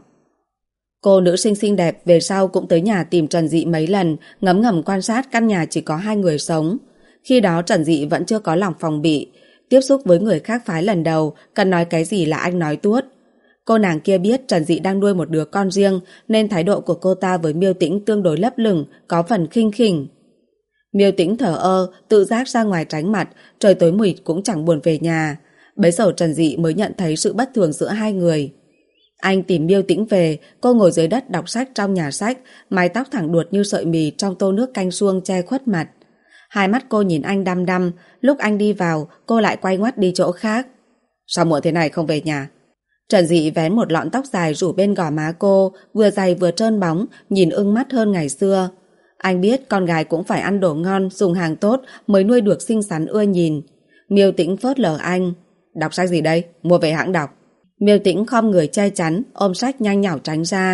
Cô nữ sinh xinh đẹp về sau cũng tới nhà tìm Trần Dị mấy lần, ngấm ngầm quan sát căn nhà chỉ có hai người sống. Khi đó Trần Dị vẫn chưa có lòng phòng bị. Tiếp xúc với người khác phái lần đầu, cần nói cái gì là anh nói tuốt. Cô nàng kia biết Trần Dị đang nuôi một đứa con riêng, nên thái độ của cô ta với Miêu Tĩnh tương đối lấp lửng, có phần khinh khỉnh. Miêu Tĩnh thở ơ, tự giác ra ngoài tránh mặt, trời tối mịt cũng chẳng buồn về nhà. Bấy giờ Trần Dị mới nhận thấy sự bất thường giữa hai người. Anh tìm Miêu Tĩnh về, cô ngồi dưới đất đọc sách trong nhà sách, mái tóc thẳng đuột như sợi mì trong tô nước canh suông che khuất mặt. Hai mắt cô nhìn anh đăm đăm, lúc anh đi vào, cô lại quay ngoắt đi chỗ khác. Sao muộn thế này không về nhà? Trần Dị vén một lọn tóc dài rủ bên gò má cô, vừa dày vừa trơn bóng, nhìn ưng mắt hơn ngày xưa. Anh biết con gái cũng phải ăn đồ ngon, dùng hàng tốt mới nuôi được xinh xắn ưa nhìn. Miêu Tĩnh phớt lờ anh. Đọc sách gì đây? Mua về hãng đọc. Miêu Tĩnh khom người che chắn, ôm sách nhanh nhảu tránh ra.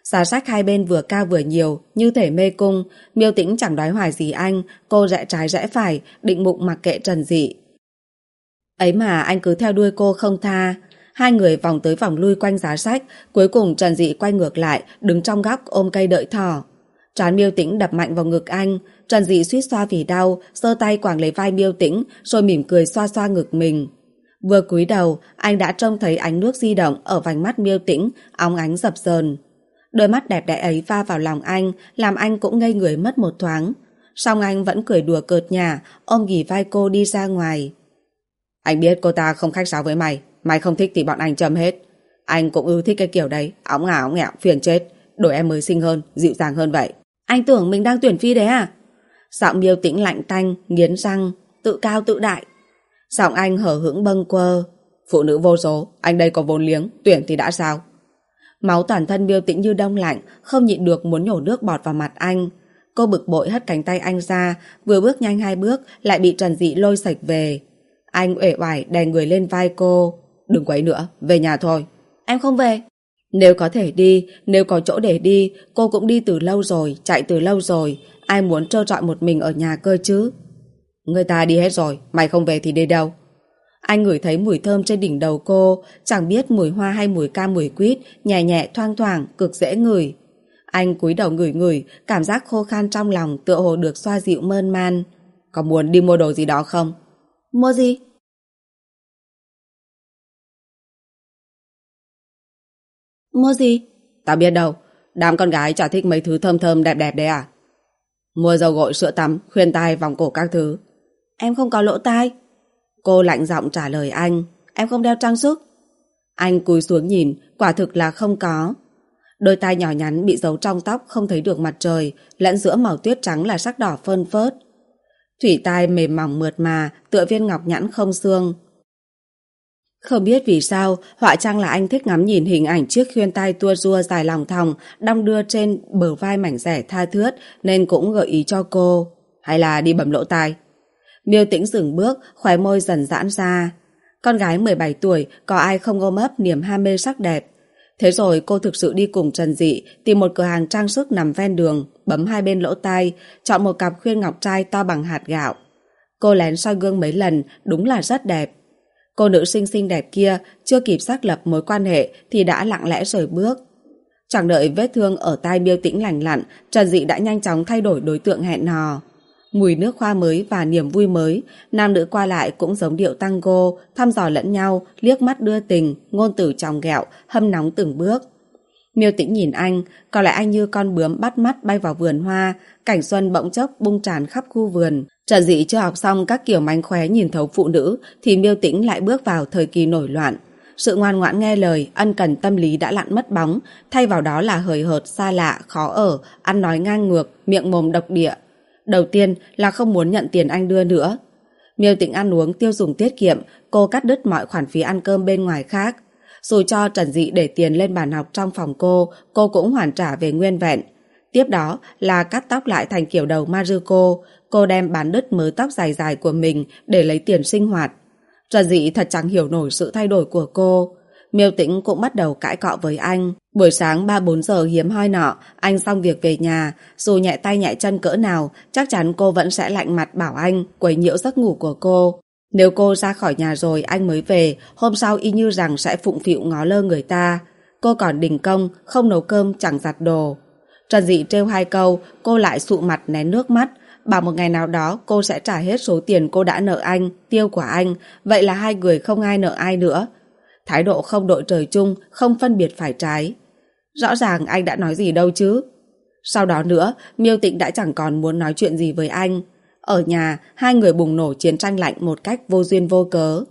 Giá sách hai bên vừa cao vừa nhiều, như thể mê cung. Miêu Tĩnh chẳng đoái hoài gì anh, cô rẽ trái rẽ phải, định bụng mặc kệ Trần Dị. Ấy mà anh cứ theo đuôi cô không tha. Hai người vòng tới vòng lui quanh giá sách, cuối cùng Trần Dị quay ngược lại, đứng trong góc ôm cây đợi thỏ. Trán Miêu Tĩnh đập mạnh vào ngực anh, Trần Dị suýt xoa vì đau, giơ tay quàng lấy vai Miêu Tĩnh, rồi mỉm cười xoa xoa ngực mình. Vừa cúi đầu, anh đã trông thấy ánh nước di động ở vành mắt Miêu Tĩnh, óng ánh dập dờn. Đôi mắt đẹp đẽ ấy va vào lòng anh, làm anh cũng ngây người mất một thoáng. Song anh vẫn cười đùa cợt nhả, ôm ghì vai cô đi ra ngoài. Anh biết cô ta không khách sáo với mày không thích thì bọn anh châm hết. Anh cũng ưa thích cái kiểu đấy, óng ngả óng nghẹo, phiền chết. Đổi em mới xinh hơn, dịu dàng hơn vậy. Anh tưởng mình đang tuyển phi đấy à? Giọng Miêu Tĩnh lạnh tanh, nghiến răng, tự cao tự đại. Giọng anh hở hững bâng quơ. Phụ nữ vô số, anh đây có vốn liếng, tuyển thì đã sao? Máu toàn thân Miêu Tĩnh như đông lạnh, không nhịn được muốn nhổ nước bọt vào mặt anh. Cô bực bội hất cánh tay anh ra, vừa bước nhanh 2 bước lại bị Trần Dị lôi sạch về. Anh uể oải đè người lên vai cô. Đừng quấy nữa, về nhà thôi. Em không về. Nếu có thể đi, nếu có chỗ để đi, cô cũng đi từ lâu rồi, chạy từ lâu rồi. Ai muốn trơ trọi một mình ở nhà cơ chứ? Người ta đi hết rồi, mày không về thì đi đâu? Anh ngửi thấy mùi thơm trên đỉnh đầu cô, chẳng biết mùi hoa hay mùi cam mùi quýt, nhẹ nhẹ thoang thoảng, cực dễ ngửi. Anh cúi đầu ngửi ngửi, cảm giác khô khan trong lòng tựa hồ được xoa dịu mơn man. Có muốn đi mua đồ gì đó không? Mua gì? Mua gì? Tao biết đâu, đám con gái chả thích mấy thứ thơm thơm đẹp đẹp đấy à? Mua dầu gội, sữa tắm, khuyên tai, vòng cổ các thứ. Em không có lỗ tai. Cô lạnh giọng trả lời anh. Em không đeo trang sức. Anh cúi xuống nhìn, quả thực là không có. Đôi tai nhỏ nhắn bị giấu trong tóc không thấy được mặt trời, lẫn giữa màu tuyết trắng là sắc đỏ phơn phớt. Thủy tai mềm mỏng mượt mà, tựa viên ngọc nhẵn không xương. Không biết vì sao, họa chăng là anh thích ngắm nhìn hình ảnh chiếc khuyên tai tua rua dài lòng thòng đong đưa trên bờ vai mảnh rẻ tha thướt nên cũng gợi ý cho cô. Hay là đi bấm lỗ tai? Miêu Tĩnh dừng bước, khóe môi dần giãn ra. Con gái 17 tuổi, có ai không ôm ấp niềm ham mê sắc đẹp. Thế rồi cô thực sự đi cùng Trần Dị, tìm một cửa hàng trang sức nằm ven đường, bấm 2 bên lỗ tai, chọn một cặp khuyên ngọc trai to bằng hạt gạo. Cô lén soi gương mấy lần, đúng là rất đẹp. Cô nữ sinh xinh đẹp kia chưa kịp xác lập mối quan hệ thì đã lặng lẽ rời bước. Chẳng đợi vết thương ở tai Miêu Tĩnh lành lặn, Trần Dị đã nhanh chóng thay đổi đối tượng hẹn hò. Mùi nước hoa mới và niềm vui mới, nam nữ qua lại cũng giống điệu tango, thăm dò lẫn nhau, liếc mắt đưa tình, ngôn từ chòng ghẹo, hâm nóng từng bước. Miêu Tĩnh nhìn anh, có lẽ anh như con bướm bắt mắt bay vào vườn hoa, cảnh xuân bỗng chốc bung tràn khắp khu vườn. Trần Dị chưa học xong các kiểu mánh khóe nhìn thấu phụ nữ thì Miêu Tĩnh lại bước vào thời kỳ nổi loạn. Sự ngoan ngoãn nghe lời, ân cần tâm lý đã lặn mất bóng, thay vào đó là hời hợt, xa lạ, khó ở, ăn nói ngang ngược, miệng mồm độc địa. Đầu tiên là không muốn nhận tiền anh đưa nữa. Miêu Tĩnh ăn uống tiêu dùng tiết kiệm, cô cắt đứt mọi khoản phí ăn cơm bên ngoài khác. Dù cho Trần Dị để tiền lên bàn học trong phòng cô cũng hoàn trả về nguyên vẹn. Tiếp đó là cắt tóc lại thành kiểu đầu Maruko, cô đem bán đứt mớ tóc dài dài của mình để lấy tiền sinh hoạt. Trần Dị thật chẳng hiểu nổi sự thay đổi của cô. Miêu Tĩnh cũng bắt đầu cãi cọ với anh. Buổi sáng 3-4 giờ hiếm hoi nọ, anh xong việc về nhà, dù nhẹ tay nhẹ chân cỡ nào, chắc chắn cô vẫn sẽ lạnh mặt bảo anh quấy nhiễu giấc ngủ của cô. Nếu cô ra khỏi nhà rồi anh mới về, hôm sau y như rằng sẽ phụng phịu ngó lơ người ta. Cô còn đình công, không nấu cơm, chẳng giặt đồ. Trần Dị trêu 2 câu, cô lại sụ mặt nén nước mắt, bảo một ngày nào đó cô sẽ trả hết số tiền cô đã nợ anh, tiêu của anh, vậy là hai người không ai nợ ai nữa. Thái độ không đội trời chung, không phân biệt phải trái. Rõ ràng anh đã nói gì đâu chứ. Sau đó nữa, Miêu Tĩnh đã chẳng còn muốn nói chuyện gì với anh. Ở nhà, hai người bùng nổ chiến tranh lạnh một cách vô duyên vô cớ.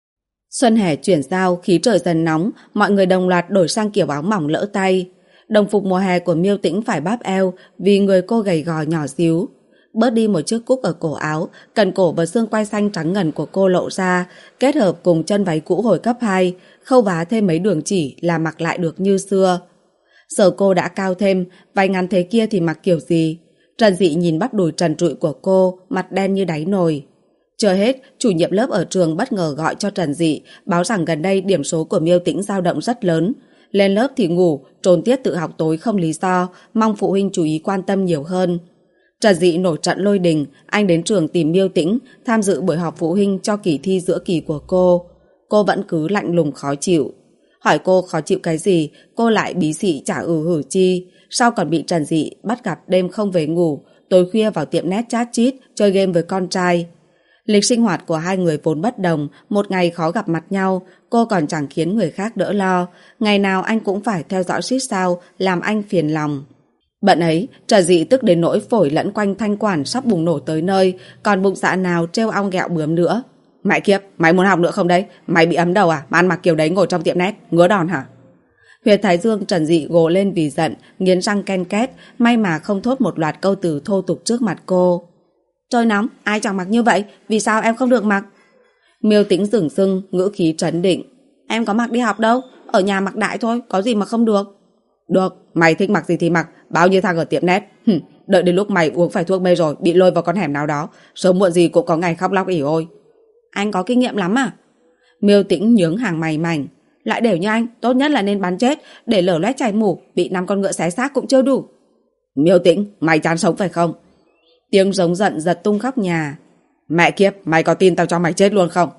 Xuân hè chuyển giao, khí trời dần nóng, mọi người đồng loạt đổi sang kiểu áo mỏng lỡ tay. Đồng phục mùa hè của Miêu Tĩnh phải bắp eo vì người cô gầy gò nhỏ xíu. Bớt đi một chiếc cúc ở cổ áo, cần cổ và xương quai xanh trắng ngần của cô lộ ra, kết hợp cùng chân váy cũ hồi cấp 2, khâu vá thêm mấy đường chỉ là mặc lại được như xưa. Giờ cô đã cao thêm, váy ngắn thế kia thì mặc kiểu gì? Trần Dị nhìn bắp đùi trần trụi của cô, mặt đen như đáy nồi. Chưa hết, chủ nhiệm lớp ở trường bất ngờ gọi cho Trần Dị, báo rằng gần đây điểm số của Miêu Tĩnh dao động rất lớn. Lên lớp thì ngủ, trốn tiết tự học tối không lý do, mong phụ huynh chú ý quan tâm nhiều hơn. Trần Dị nổi trận lôi đình, anh đến trường tìm Miêu Tĩnh, tham dự buổi họp phụ huynh cho kỳ thi giữa kỳ của cô. Cô vẫn cứ lạnh lùng khó chịu. Hỏi cô khó chịu cái gì, cô lại bí xị chả hử chi. Sau còn bị Trần Dị bắt gặp đêm không về ngủ, tối khuya vào tiệm net chat chít, chơi game với con trai. Lịch sinh hoạt của hai người vốn bất đồng, một ngày khó gặp mặt nhau, cô còn chẳng khiến người khác đỡ lo. Ngày nào anh cũng phải theo dõi xít sao, làm anh phiền lòng. Bận ấy, Trần Dị tức đến nỗi phổi lẫn quanh thanh quản sắp bùng nổ tới nơi, còn bụng dạ nào trêu ong ghẹo bướm nữa. Mẹ kiếp, mày muốn học nữa không đấy? Mày bị ấm đầu à? Mà ăn mặc kiểu đấy ngồi trong tiệm net, ngứa đòn hả? Huyệt thái dương Trần Dị gồ lên vì giận, nghiến răng ken két, may mà không thốt một loạt câu từ thô tục trước mặt cô. Trời nóng, ai chẳng mặc như vậy, vì sao em không được mặc? Miêu Tĩnh dửng sưng, ngữ khí trấn định. Em có mặc đi học đâu, ở nhà mặc đại thôi, có gì mà không được. Được, mày thích mặc gì thì mặc, bao nhiêu thằng ở tiệm net. Đợi đến lúc mày uống phải thuốc mê rồi, bị lôi vào con hẻm nào đó, sớm muộn gì cũng có ngày khóc lóc ỉ ôi. Anh có kinh nghiệm lắm à? Miêu Tĩnh nhướng hàng mày mảnh. Lại đều như anh, tốt nhất là nên bắn chết, để lở loét chảy mủ, bị 5 con ngựa xé xác cũng chưa đủ. Miêu Tĩnh, mày chán sống phải không? Tiếng giống giận giật tung khắp nhà. Mẹ kiếp, mày có tin tao cho mày chết luôn không?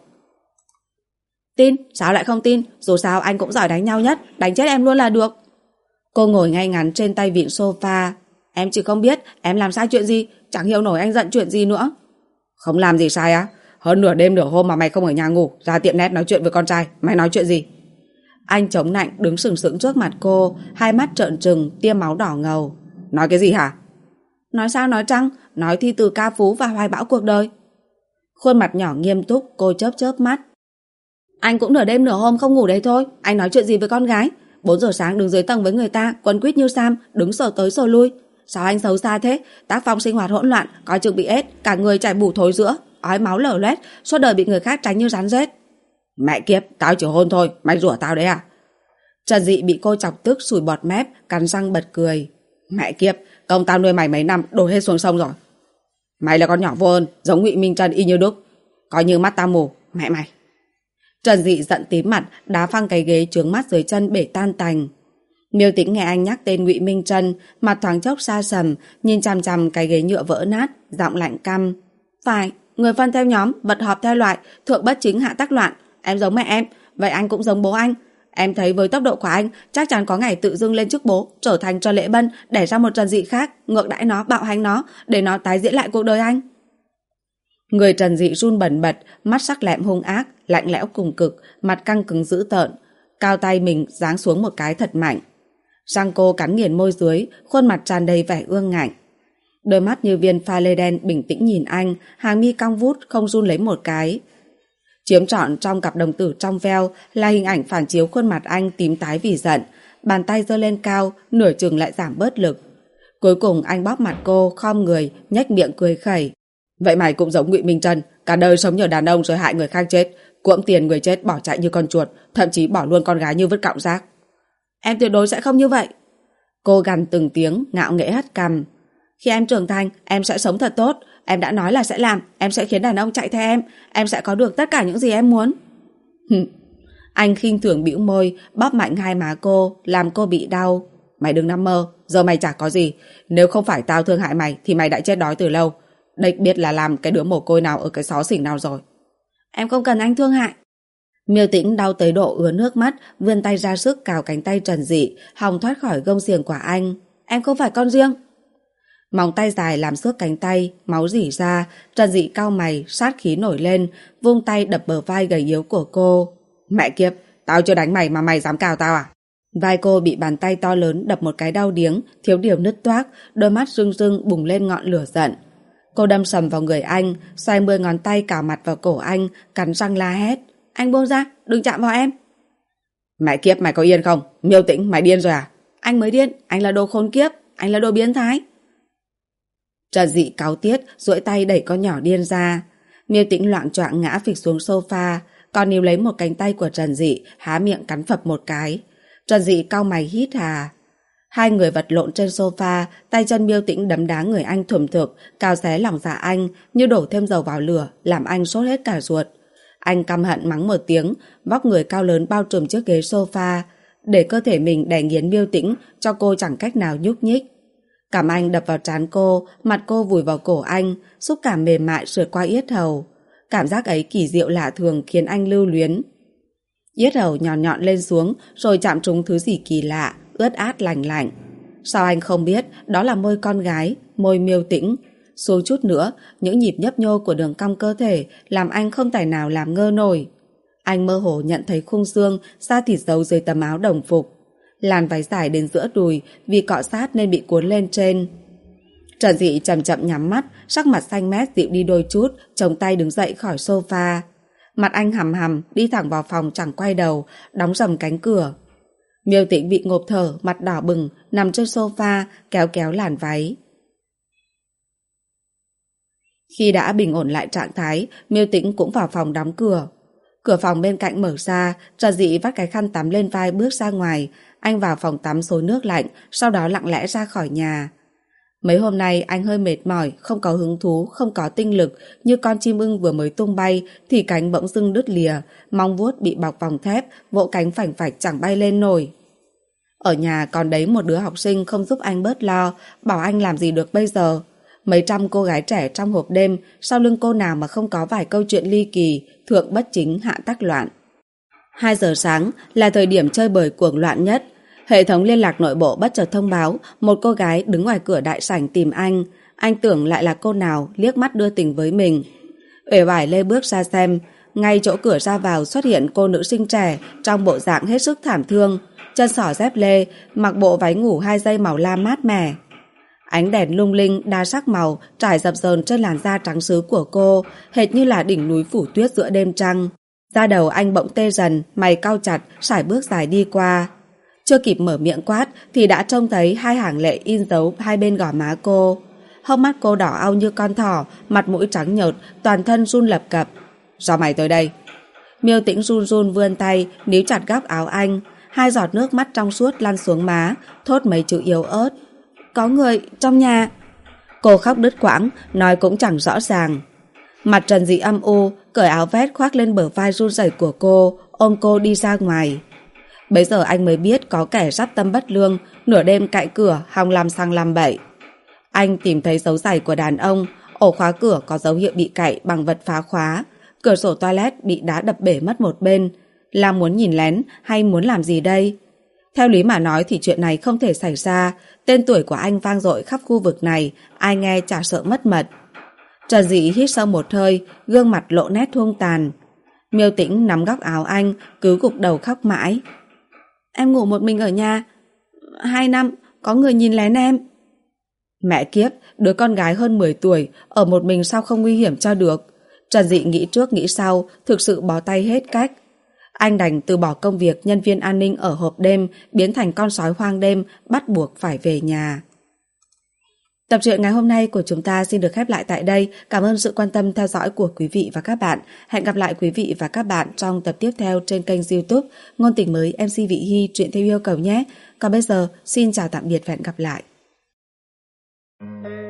Tin, sao lại không tin? Dù sao anh cũng giỏi đánh nhau nhất, đánh chết em luôn là được. Cô ngồi ngay ngắn trên tay vịn sofa. Em chỉ không biết em làm sai chuyện gì, chẳng hiểu nổi anh giận chuyện gì nữa. Không làm gì sai á? Hơn nửa đêm nửa hôm mà mày không ở nhà ngủ, ra tiệm net nói chuyện với con trai, mày nói chuyện gì? Anh chống nạnh đứng sừng sững trước mặt cô, hai mắt trợn trừng, tia máu đỏ ngầu. Nói cái gì hả? Nói sao nói trăng, nói thi từ ca phú và hoài bão cuộc đời. Khuôn mặt nhỏ nghiêm túc, cô chớp chớp mắt. Anh cũng nửa đêm nửa hôm không ngủ đấy thôi, anh nói chuyện gì với con gái? 4 giờ sáng đứng dưới tầng với người ta, quấn quýt như Sam, đứng sờ tới sờ lui. Sao anh xấu xa thế? Tác phong sinh hoạt hỗn loạn, coi chừng bị ết, cả người chảy bù thối giữa, ói máu lở loét, suốt đời bị người khác tránh như rắn rết. Mẹ kiếp, tao chỉ hôn thôi, mày rủa tao đấy à? Trần Dị bị cô chọc tức sùi bọt mép, cắn răng bật cười. Mẹ kiếp, công tao nuôi mày mấy năm đổ hết xuống sông rồi. Mày là con nhỏ vô ơn, giống Ngụy Minh Trân y như đúc, coi như mắt tao mù, mẹ mày. Trần Dị giận tím mặt, đá phăng cái ghế chướng mắt dưới chân bể tan tành. Miêu Tĩnh nghe anh nhắc tên Ngụy Minh Trân, mặt thoáng chốc xa sầm, nhìn chằm chằm cái ghế nhựa vỡ nát, giọng lạnh căm. Phải, người phân theo nhóm, vật họp theo loại, thượng bất chính hạ tắc loạn. Em giống mẹ em, vậy anh cũng giống bố anh. Em thấy với tốc độ của anh, chắc chắn có ngày tự dưng lên chức bố, trở thành Trần Lễ Bân, đẻ ra một Trần Dị khác, ngược đãi nó, bạo hành nó, để nó tái diễn lại cuộc đời anh. Người Trần Dị run bần bật, mắt sắc lẹm hung ác, lạnh lẽo cùng cực, mặt căng cứng dữ tợn, cao tay mình giáng xuống một cái thật mạnh. Răng cô cắn nghiền môi dưới, khuôn mặt tràn đầy vẻ ương ngạnh. Đôi mắt như viên pha lê đen bình tĩnh nhìn anh, hàng mi cong vút không run lấy một cái. Chiếm trọn trong cặp đồng tử trong veo là hình ảnh phản chiếu khuôn mặt anh tím tái vì giận, bàn tay giơ lên cao, nửa chừng lại giảm bớt lực. Cuối cùng anh bóp mặt cô, khom người, nhếch miệng cười khẩy. Vậy mày cũng giống Ngụy Minh Trân, cả đời sống nhờ đàn ông rồi hại người khác chết, cuỗm tiền người chết bỏ chạy như con chuột, thậm chí bỏ luôn con gái như vứt cọng rác. Em tuyệt đối sẽ không như vậy. Cô gằn từng tiếng, ngạo nghễ hất cằm. Khi em trưởng thành, em sẽ sống thật tốt. Em đã nói là sẽ làm, em sẽ khiến đàn ông chạy theo em sẽ có được tất cả những gì em muốn. Anh khinh thường bĩu môi, bóp mạnh hai má cô, làm cô bị đau. Mày đừng nằm mơ, giờ mày chả có gì. Nếu không phải tao thương hại mày thì mày đã chết đói từ lâu. Đây biết là làm cái đứa mồ côi nào ở cái xó xỉnh nào rồi. Em không cần anh thương hại. Miêu Tĩnh đau tới độ ứa nước mắt, vươn tay ra sức cào cánh tay Trần Dị, hòng thoát khỏi gông xiềng của anh. Em không phải con riêng. Móng tay dài làm xước cánh tay, máu rỉ ra, Trần Dị cau mày, sát khí nổi lên, vung tay đập bờ vai gầy yếu của cô. Mẹ kiếp, tao chưa đánh mày mà mày dám cào tao à? Vai cô bị bàn tay to lớn đập một cái đau điếng, thiếu điều nứt toác, đôi mắt rưng rưng bùng lên ngọn lửa giận. Cô đâm sầm vào người anh, xoay 10 ngón tay cào mặt vào cổ anh, cắn răng la hét. Anh buông ra, đừng chạm vào em. Mẹ kiếp, mày có yên không? Miêu Tĩnh, mày điên rồi à? Anh mới điên, anh là đồ khốn kiếp, anh là đồ biến thái. Trần Dị cáu tiết, duỗi tay đẩy con nhỏ điên ra. Miêu Tĩnh loạng choạng ngã phịch xuống sofa, còn níu lấy một cánh tay của Trần Dị, há miệng cắn phập một cái. Trần Dị cau mày hít hà. Hai người vật lộn trên sofa, tay chân Miêu Tĩnh đấm đá người anh thùm thụp, cào xé lòng dạ anh, như đổ thêm dầu vào lửa, làm anh sốt hết cả ruột. Anh căm hận mắng một tiếng, vóc người cao lớn bao trùm chiếc ghế sofa. để cơ thể mình đè nghiến Miêu Tĩnh cho cô chẳng cách nào nhúc nhích. Cảm anh đập vào trán cô, mặt cô vùi vào cổ anh, xúc cảm mềm mại sượt qua yết hầu. Cảm giác ấy kỳ diệu lạ thường khiến anh lưu luyến. Yết hầu nhọn nhọn lên xuống rồi chạm trúng thứ gì kỳ lạ, ướt át lành lạnh. Sao anh không biết đó là môi con gái, môi Miêu Tĩnh. Xuống chút nữa, những nhịp nhấp nhô của đường cong cơ thể làm anh không tài nào làm ngơ nổi. Anh mơ hồ nhận thấy khung xương, da thịt giấu dưới tấm áo đồng phục. Làn váy dài đến giữa đùi vì cọ sát nên bị cuốn lên trên. Trần Dị chậm chậm nhắm mắt, sắc mặt xanh mét dịu đi đôi chút, chống tay đứng dậy khỏi sofa. Mặt anh hằm hằm, đi thẳng vào phòng chẳng quay đầu, đóng rầm cánh cửa. Miêu Tĩnh bị ngộp thở, mặt đỏ bừng, nằm trên sofa, kéo kéo làn váy. Khi đã bình ổn lại trạng thái, Miêu Tĩnh cũng vào phòng đóng cửa. Cửa phòng bên cạnh mở ra, Trần Dị vắt cái khăn tắm lên vai bước ra ngoài. Anh vào phòng tắm xối nước lạnh, sau đó lặng lẽ ra khỏi nhà. Mấy hôm nay anh hơi mệt mỏi, không có hứng thú, không có tinh lực, như con chim ưng vừa mới tung bay thì cánh bỗng dưng đứt lìa, móng vuốt bị bọc vòng thép, vỗ cánh phành phạch chẳng bay lên nổi. Ở nhà còn đấy một đứa học sinh không giúp anh bớt lo, bảo anh làm gì được bây giờ. Mấy trăm cô gái trẻ trong hộp đêm, sau lưng cô nào mà không có vài câu chuyện ly kỳ, thượng bất chính hạ tắc loạn. 2 giờ sáng là thời điểm chơi bời cuồng loạn nhất. Hệ thống liên lạc nội bộ bất chợt thông báo một cô gái đứng ngoài cửa đại sảnh tìm anh. Anh tưởng lại là cô nào liếc mắt đưa tình với mình. Uể oải lê bước ra xem, ngay chỗ cửa ra vào xuất hiện cô nữ sinh trẻ trong bộ dạng hết sức thảm thương, chân xỏ dép lê, mặc bộ váy ngủ 2 dây màu lam mát mẻ. Ánh đèn lung linh đa sắc màu trải dập dờn trên làn da trắng sứ của cô, hệt như là đỉnh núi phủ tuyết giữa đêm trăng. Da đầu anh bỗng tê dần, mày cau chặt, sải bước dài đi qua. Chưa kịp mở miệng quát thì đã trông thấy 2 hàng lệ in dấu hai bên gò má cô. Hốc mắt cô đỏ au như con thỏ, mặt mũi trắng nhợt, toàn thân run lập cập. "Do mày tới đây." Miêu Tĩnh run run vươn tay níu chặt góc áo anh, 2 giọt nước mắt trong suốt lăn xuống má, thốt mấy chữ yếu ớt. "Có người trong nhà." Cô khóc đứt quãng, nói cũng chẳng rõ ràng. Mặt Trần Dị âm u, cởi áo vest khoác lên bờ vai run rẩy của cô, ôm cô đi ra ngoài. Bấy giờ anh mới biết có kẻ sắp tâm bất lương, nửa đêm cạy cửa hòng làm xăng làm bậy. Anh tìm thấy dấu giày của đàn ông, ổ khóa cửa có dấu hiệu bị cạy bằng vật phá khóa, cửa sổ toilet bị đá đập bể mất một bên. Là muốn nhìn lén hay muốn làm gì đây? Theo lý mà nói thì chuyện này không thể xảy ra, tên tuổi của anh vang dội khắp khu vực này, ai nghe chả sợ mất mật. Trần Dị hít sâu một hơi, gương mặt lộ nét hung tàn. Miêu Tĩnh nắm góc áo anh, cứ gục đầu khóc mãi. "Em ngủ một mình ở nhà 2 năm, có người nhìn lén em." Mẹ kiếp, đứa con gái hơn 10 tuổi, ở một mình sao không nguy hiểm cho được. Trần Dị nghĩ trước nghĩ sau, thực sự bó tay hết cách. Anh đành từ bỏ công việc nhân viên an ninh ở hộp đêm, biến thành con sói hoang đêm, bắt buộc phải về nhà. Tập truyện ngày hôm nay của chúng ta xin được khép lại tại đây. Cảm ơn sự quan tâm theo dõi của quý vị và các bạn. Hẹn gặp lại quý vị và các bạn trong tập tiếp theo trên kênh YouTube Ngôn Tình Mới MC Vị Hy truyện theo yêu cầu nhé. Còn bây giờ, xin chào tạm biệt và hẹn gặp lại.